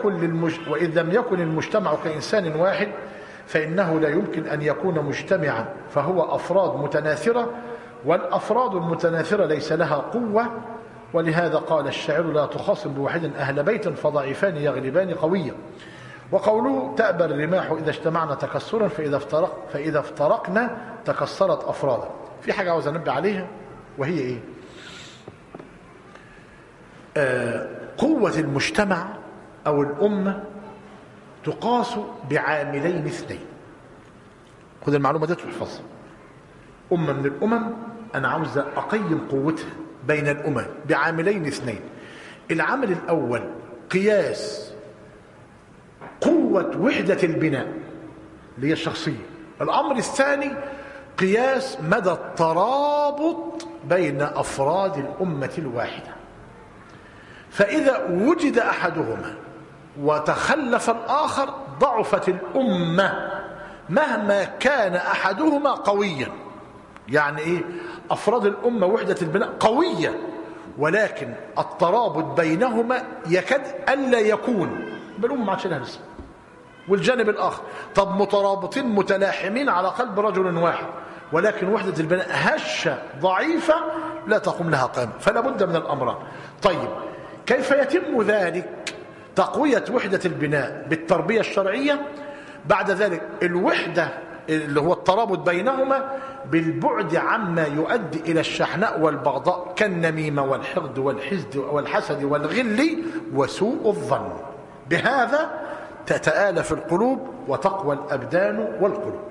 لم يكن المجتمع كإنسان واحد فإنه لا يمكن أن يكون مجتمعا، فهو أفراد متناثرة، والأفراد المتناثرة ليس لها قوة. ولهذا قال الشاعر لا تخاصم بواحد أهل بيت فضعيفان يغلبان قويا. وقوله تأبى الرماح إذا اجتمعنا تكسرا فإذا افترقنا تكسرت أفرادا. في حاجة عاوز أنبه عليها، وهي إيه؟ قوة المجتمع أو الأمة تقاس بعاملين اثنين. خذ المعلومة دي تحفظها. أمة من الأمم أنا عاوز أقيم قوتها بين الأمم بعاملين اثنين. العامل الأول قياس قوة وحدة البناء اللي هي الشخصية. الأمر الثاني قياس مدى الترابط بين أفراد الأمة الواحدة. فإذا وجد أحدهما وتخلف الآخر ضعفت الأمة مهما كان أحدهما قويا. يعني إيه؟ أفراد الأمة وحدة البناء قوية، ولكن الترابط بينهما يكاد ألا يكون، بالأمة ما عادش لها اسم. والجانب الآخر طب مترابطين متلاحمين على قلب رجل واحد، ولكن وحدة البناء هشة ضعيفة لا تقوم لها قائمة. فلا بد من الأمران. طيب كيف يتم ذلك؟ تقوية وحدة البناء بالتربية الشرعية، بعد ذلك الوحدة اللي هو الترابط بينهما بالبعد عما يؤدي إلى الشحناء والبغضاء كالنميمة والحقد والحسد والغل وسوء الظن. بهذا تتآلف القلوب وتقوى الأبدان والقلوب.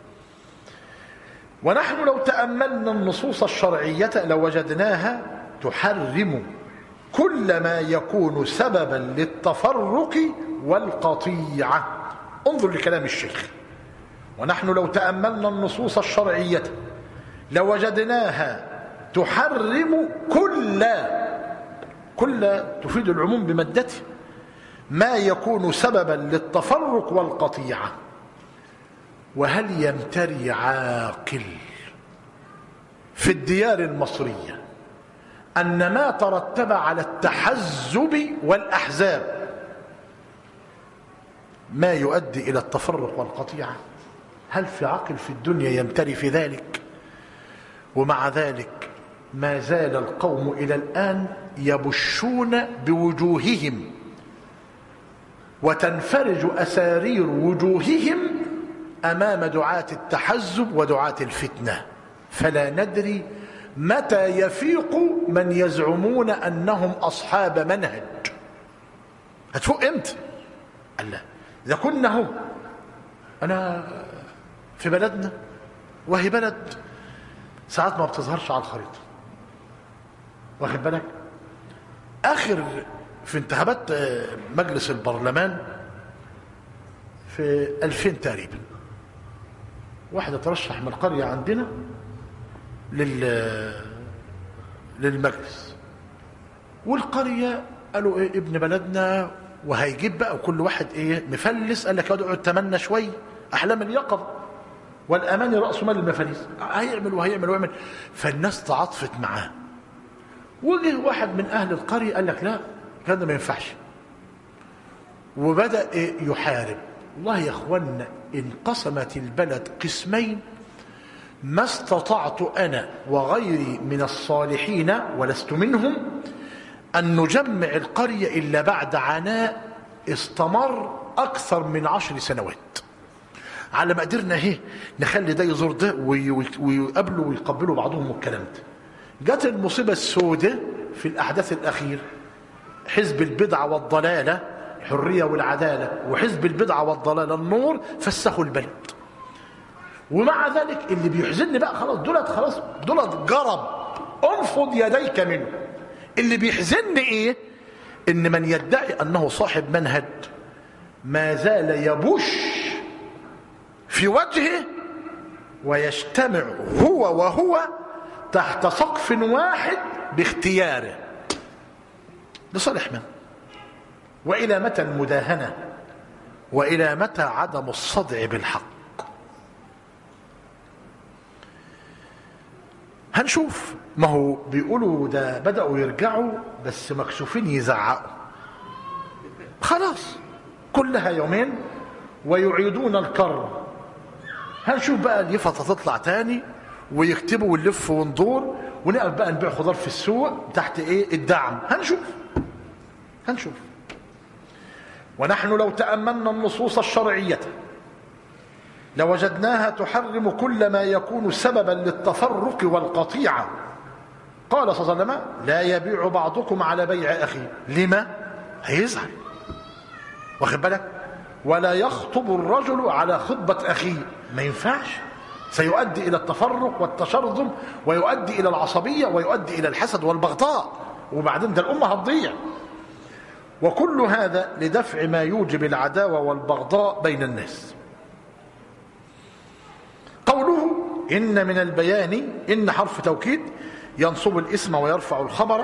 ونحن لو تأملنا النصوص الشرعية لوجدناها تحرم كل ما يكون سببا للتفرق والقطيعة. انظر لكلام الشيخ. ونحن لو تأملنا النصوص الشرعية لوجدناها تحرم كل تفيد العموم بمادته ما يكون سببا للتفرق والقطيعة. وهل يمتري عاقل في الديار المصرية أن ما ترتب على التحزب والأحزاب ما يؤدي إلى التفرق والقطيعة؟ هل في عقل في الدنيا يمتري في ذلك؟ ومع ذلك ما زال القوم إلى الآن يبشون بوجوههم وتنفرج أسارير وجوههم أمام دعاة التحزب ودعاة الفتنة. فلا ندري متى يفيق من يزعمون أنهم أصحاب منهج. هتفوق امتى؟ الله، إذا كنا هو أنا في بلدنا، وهي بلد ساعات ما بتظهرش على الخريطة، واخد بالك؟ آخر في انتخابات مجلس البرلمان في 2000 تقريبا، واحدة ترشح من القرية عندنا للمجلس، والقرية قالوا ايه ابن بلدنا وهيجيب بقى، وكل واحد ايه مفلس قال لك اقعد تمنى شوي، احلام اليقظة والاماني راس مال المفاليس، هيعمل وهيعمل ويعمل. فالناس تعاطفت معاه، وجه واحد من اهل القرية قال لك لا الكلام ده ما ينفعش، وبدأ يحارب. والله يا اخوانا انقسمت البلد قسمين، ما استطعت أنا وغيري من الصالحين ولست منهم أن نجمع القرية إلا بعد عناء استمر أكثر من 10 سنوات، على ما قدرنا نخلي ده يزور ده ويقابلوا ويقبلوا بعضهم والكلام ده. جت المصيبة السوداء في الأحداث الأخيرة، حزب البدعة والضلالة الحرية والعدالة وحزب البدعة والضلالة النور فسخوا البلد. ومع ذلك اللي بيحزنني بقى خلاص دولت جرب انفض يديك منه. اللي بيحزنني ايه؟ ان من يدعي انه صاحب منهج ما زال يبش في وجهه ويجتمع هو تحت سقف واحد باختياره لصالح من؟ وإلى متى المداهنة؟ وإلى متى عدم الصدع بالحق؟ هنشوف. ما هو بيقولوا ده بدأوا يرجعوا بس مكسوفين يزعقوا، خلاص كلها يومين ويعيدون الكرم. هنشوف بقى اليفطة تطلع تاني ويكتبوا ونلف وندور ونقف بقى نبيع خضار في السوق تحت الدعم. هنشوف. ونحن لو تأملنا النصوص الشرعية لوجدناها تحرم كل ما يكون سببا للتفرق والقطيعة. قال صلى الله عليه وسلم: لا يبيع بعضكم على بيع أخيه. لما؟ هيزعل، واخد بالك؟ ولا يخطب الرجل على خطبة أخيه، ما ينفعش، سيؤدي إلى التفرق والتشرذم، ويؤدي إلى العصبية، ويؤدي إلى الحسد والبغضاء، وبعدين ده الأمة هتضيع. وكل هذا لدفع ما يوجب العداوة والبغضاء بين الناس. قوله إن من البيان، إن حرف توكيد ينصب الاسم ويرفع الخبر،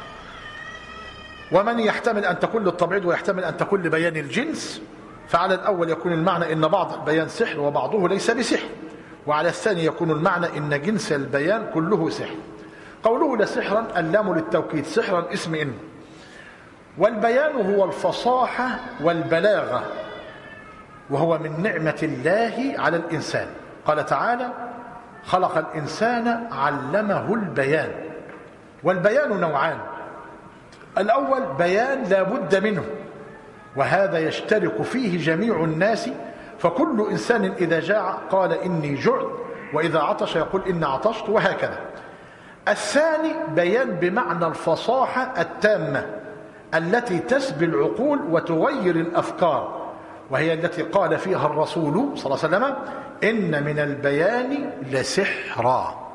ومن يحتمل أن تكون للتبعيض ويحتمل أن تكون لبيان الجنس، فعلى الأول يكون المعنى إن بعض البيان سحر وبعضه ليس بسحر، وعلى الثاني يكون المعنى إن جنس البيان كله سحر. قوله لسحرا، اللام للتوكيد، سحرا اسم إن. والبيان هو الفصاحة والبلاغة، وهو من نعمة الله على الإنسان. قال تعالى: خلق الإنسان علمه البيان. والبيان نوعان: الأول بيان لا بد منه، وهذا يشترك فيه جميع الناس، فكل إنسان إذا جاع قال إني جعت، وإذا عطش يقول إني عطشت، وهكذا. الثاني بيان بمعنى الفصاحة التامة التي تسبي العقول وتغير الأفكار، وهي التي قال فيها الرسول صلى الله عليه وسلم: إن من البيان لسحرا.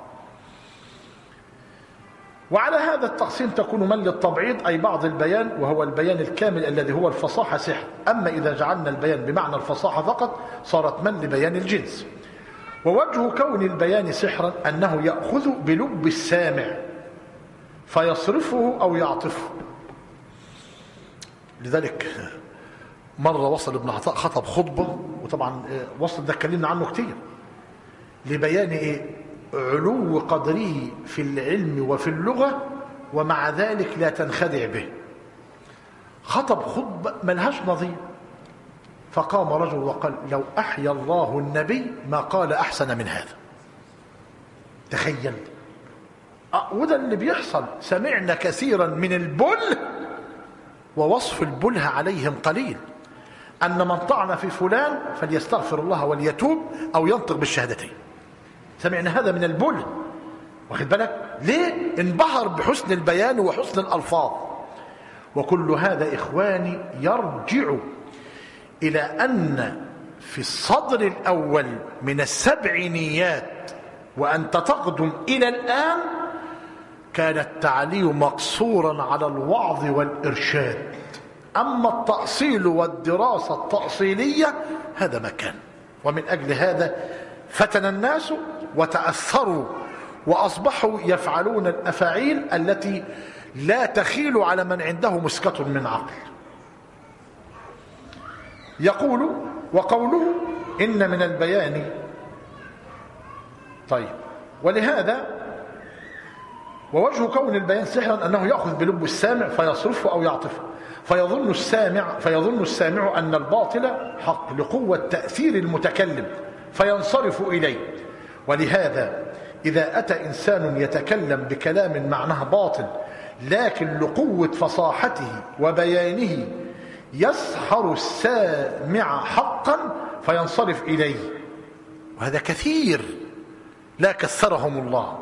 وعلى هذا التقسيم تكون من للتبعيض، أي بعض البيان، وهو البيان الكامل الذي هو الفصاحة سحر. أما إذا جعلنا البيان بمعنى الفصاحة فقط صارت من لبيان الجنس. ووجه كون البيان سحرا أنه يأخذ بلب السامع فيصرفه أو يعطفه. لذلك مرة وصل ابن عطاء خطب خطبة، وطبعا وصل ده اتكلمنا عنه كتير، لبيان إيه؟ علو قدره في العلم وفي اللغة، ومع ذلك لا تنخدع به. خطب خطبة ملهاش نظير، فقام رجل وقال: لو أحيا الله النبي ما قال أحسن من هذا. تخيل، وده اللي بيحصل. سمعنا كثيرا من البله، ووصف البله عليهم قليل، أن من طعن في فلان فليستغفر الله وليتوب أو ينطق بالشهادتين. سمعنا هذا من البله، واخد بالك؟ ليه؟ انبهر بحسن البيان وحسن الألفاظ. وكل هذا إخواني يرجع إلى أن في الصدر الأول من السبعينيات وأنت تقدم إلى الآن كان التعليم مقصورا على الوعظ والإرشاد. أما التأصيل والدراسة التأصيلية هذا ما كان. ومن أجل هذا فتن الناس وتأثروا وأصبحوا يفعلون الأفاعيل التي لا تخيل على من عنده مسكة من عقل. يقول: وقوله إن من البيان. طيب، ولهذا ووجه كون البيان سحرا أنه يأخذ بلب السامع فيصرفه أو يعطفه، فيظن السامع أن الباطل حق لقوة تأثير المتكلم فينصرف إليه. ولهذا إذا أتى إنسان يتكلم بكلام معناه باطل لكن لقوة فصاحته وبيانه يسحر السامع حقا فينصرف إليه، وهذا كثير لا كثرهم الله.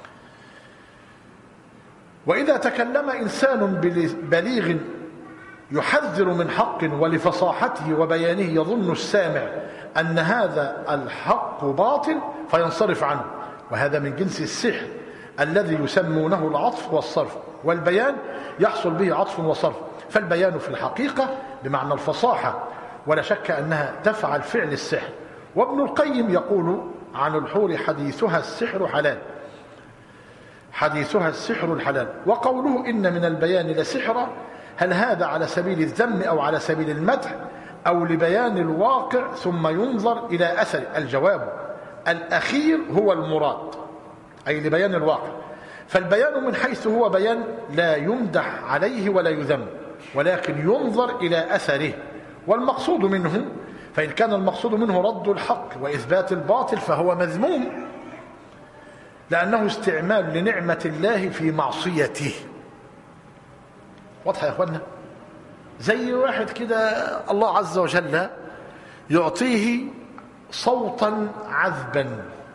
وإذا تكلم إنسان بليغ يحذر من حق ولفصاحته وبيانه يظن السامع أن هذا الحق باطل فينصرف عنه، وهذا من جنس السحر الذي يسمونه العطف والصرف. والبيان يحصل به عطف وصرف، فالبيان في الحقيقة بمعنى الفصاحة، ولا شك أنها تفعل فعل السحر. وابن القيم يقول عن الحور: حديثها السحر حلال، حديثها السحر الحلال. وقوله إن من البيان لسحرا، هل هذا على سبيل الذم أو على سبيل المدح أو لبيان الواقع ثم ينظر إلى أثر؟ الجواب الأخير هو المراد، أي لبيان الواقع. فالبيان من حيث هو بيان لا يمدح عليه ولا يذم، ولكن ينظر إلى أثره والمقصود منه. فإن كان المقصود منه رد الحق وإثبات الباطل فهو مذموم، لأنه استعمال لنعمة الله في معصيته. واضح يا أخوانا؟ زي واحد كده الله عز وجل يعطيه صوتا عذبا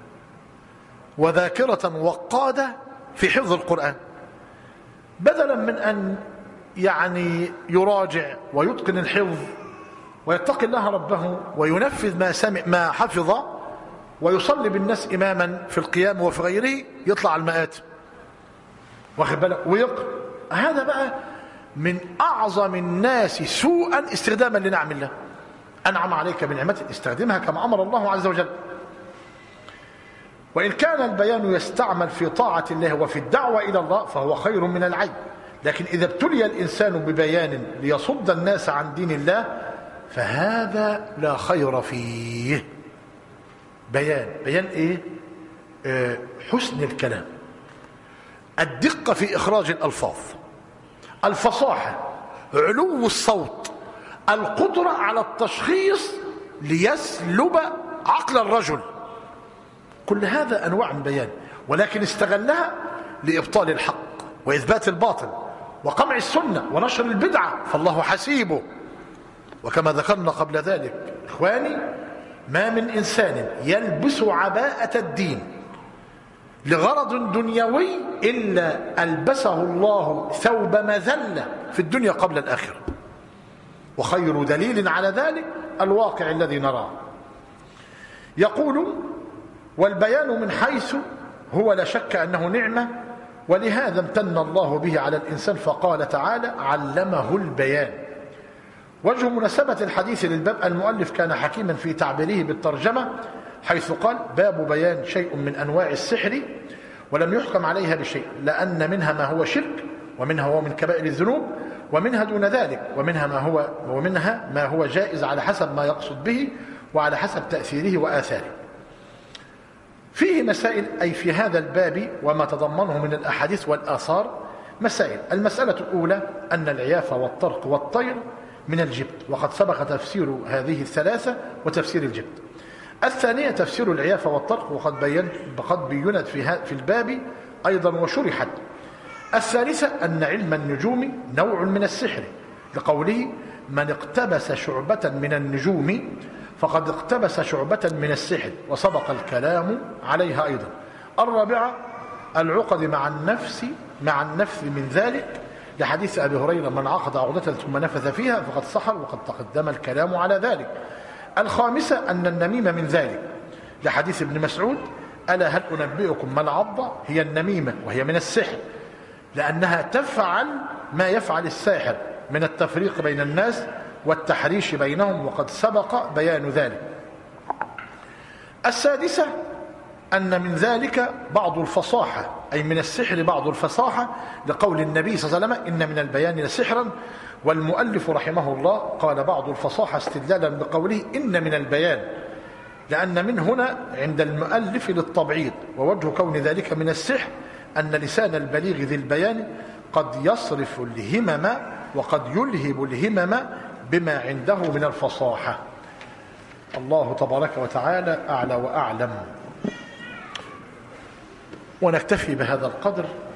وذاكرة وقادة في حفظ القرآن، بدلا من أن يعني يراجع ويتقن الحفظ ويتقي الله ربه وينفذ ما حفظ ويصلي بالناس إماما في القيام وفي غيره، يطلع المآت واخد بالك ويقرأ. هذا بقى من أعظم الناس سوءا استخداما لنعم الله. أنعم عليك بنعمة استخدمها كما أمر الله عز وجل. وإن كان البيان يستعمل في طاعة الله وفي الدعوة إلى الله فهو خير من العين، لكن إذا ابتلي الإنسان ببيان ليصد الناس عن دين الله فهذا لا خير فيه. بيان إيه؟ حسن الكلام، الدقة في إخراج الألفاظ، الفصاحة، علو الصوت، القدرة على التشخيص ليسلب عقل الرجل. كل هذا أنواع من بيان، ولكن استغلها لإبطال الحق وإثبات الباطل وقمع السنة ونشر البدعة، فالله حسيبه. وكما ذكرنا قبل ذلك إخواني، ما من إنسان يلبس عباءة الدين لغرض دنيوي إلا ألبسه الله ثوب مذلة في الدنيا قبل الآخرة. وخير دليل على ذلك الواقع الذي نراه. يقول: والبيان من حيث هو لا شك أنه نعمة، ولهذا امتن الله به على الإنسان فقال تعالى: علمه البيان. وجه مناسبة الحديث للباب، المؤلف كان حكيما في تعبيره بالترجمة، حيث قال: باب بيان شيء من أنواع السحر ولم يحكم عليها بشيء، لأن منها ما هو شرك، ومنها هو من كبائر الذنوب، ومنها دون ذلك، ومنها ما هو جائز على حسب ما يقصد به وعلى حسب تأثيره وآثاره. فيه مسائل، أي في هذا الباب وما تضمنه من الأحاديث والآثار مسائل. المسألة الأولى أن العيافة والطرق والطير من الجبت، وقد سبق تفسير هذه الثلاثة وتفسير الجبت. الثانية تفسير العيافة والطرق، وقد بينت في الباب أيضا وشرحت. الثالثة أن علم النجوم نوع من السحر، لقوله: من اقتبس شعبة من النجوم فقد اقتبس شعبة من السحر، وسبق الكلام عليها أيضا. الرابعة العقد مع النفس من ذلك، لحديث أبي هريرة: من عقد عقدة ثم نفث فيها فقد سحر، وقد تقدم الكلام على ذلك. الخامسة أن النميمة من ذلك، لحديث ابن مسعود: ألا هل أنبئكم ما العضة؟ هي النميمة، وهي من السحر، لأنها تفعل ما يفعل الساحر من التفريق بين الناس والتحريش بينهم، وقد سبق بيان ذلك. السادسة أن من ذلك بعض الفصاحة، أي من السحر بعض الفصاحة، لقول النبي صلى الله عليه وسلم: إن من البيان لسحرا. والمؤلف رحمه الله قال بعض الفصاحة استدلالا بقوله إن من البيان، لأن من هنا عند المؤلف للتبعيض. ووجه كون ذلك من السحر أن لسان البليغ ذي البيان قد يصرف الهمم وقد يلهب الهمم بما عنده من الفصاحة. الله تبارك وتعالى أعلى وأعلم. ونكتفي بهذا القدر.